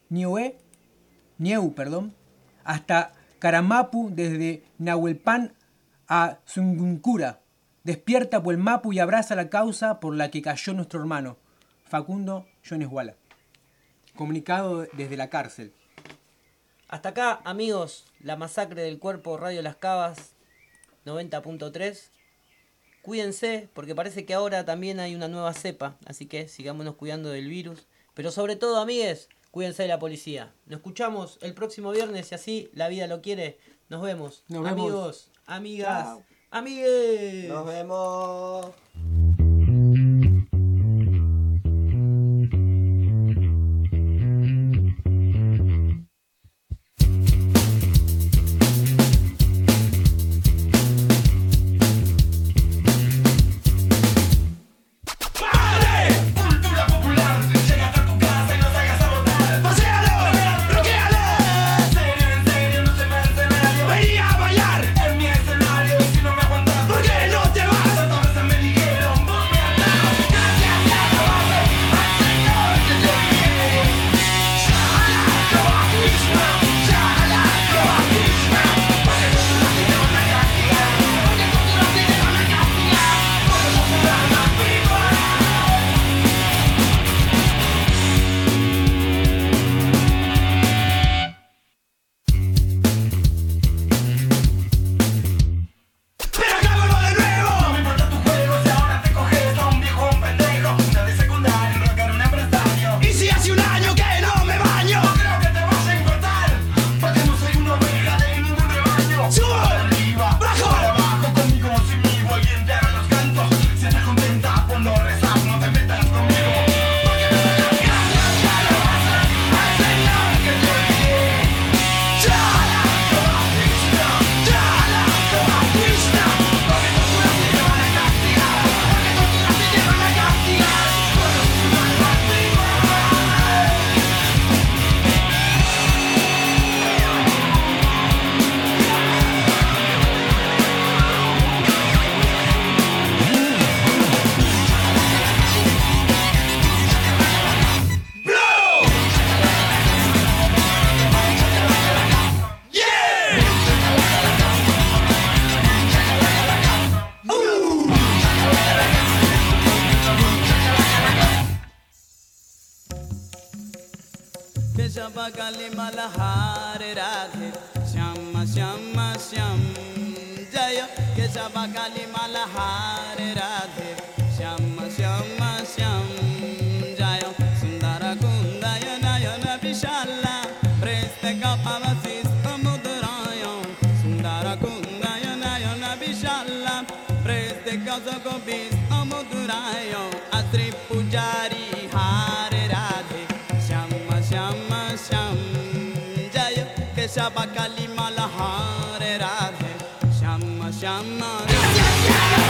Nieu, hasta Caramapu, desde Nahuelpan a Zunguncura. Despierta Puelmapu y abraza la causa por la que cayó nuestro hermano, Facundo Yoneshuala. Comunicado desde la cárcel. Hasta acá, amigos, la masacre del cuerpo Radio Las Cavas 90.3. Cuídense, porque parece que ahora también hay una nueva cepa, así que sigámonos cuidando del virus. Pero sobre todo, amigues, cuídense de la policía. Nos escuchamos el próximo viernes, si así la vida lo quiere. Nos vemos. Amigos, amigas, chao. Amigues. Nos vemos. Venía a bailar en mi escenario, si no me aguantas, ¿por qué no te vas? Tantas veces me dijeron Keshava Kali Malahare Radhe Shyama Shyama Shyam Jaya Keshava Kali Malahare Radhe Shyama Shyama Shyam Jaya Sundara Kundaya Nayana Vishala Preste Kapavasis Amudraya Sundara Kundaya Nayana Vishala Preste Kapavasis Amudraya Atri Pujari Hare Radhe Shyama Shyama Shyam Jaya Keshava Kali Malahare Radhe Shyama Shyama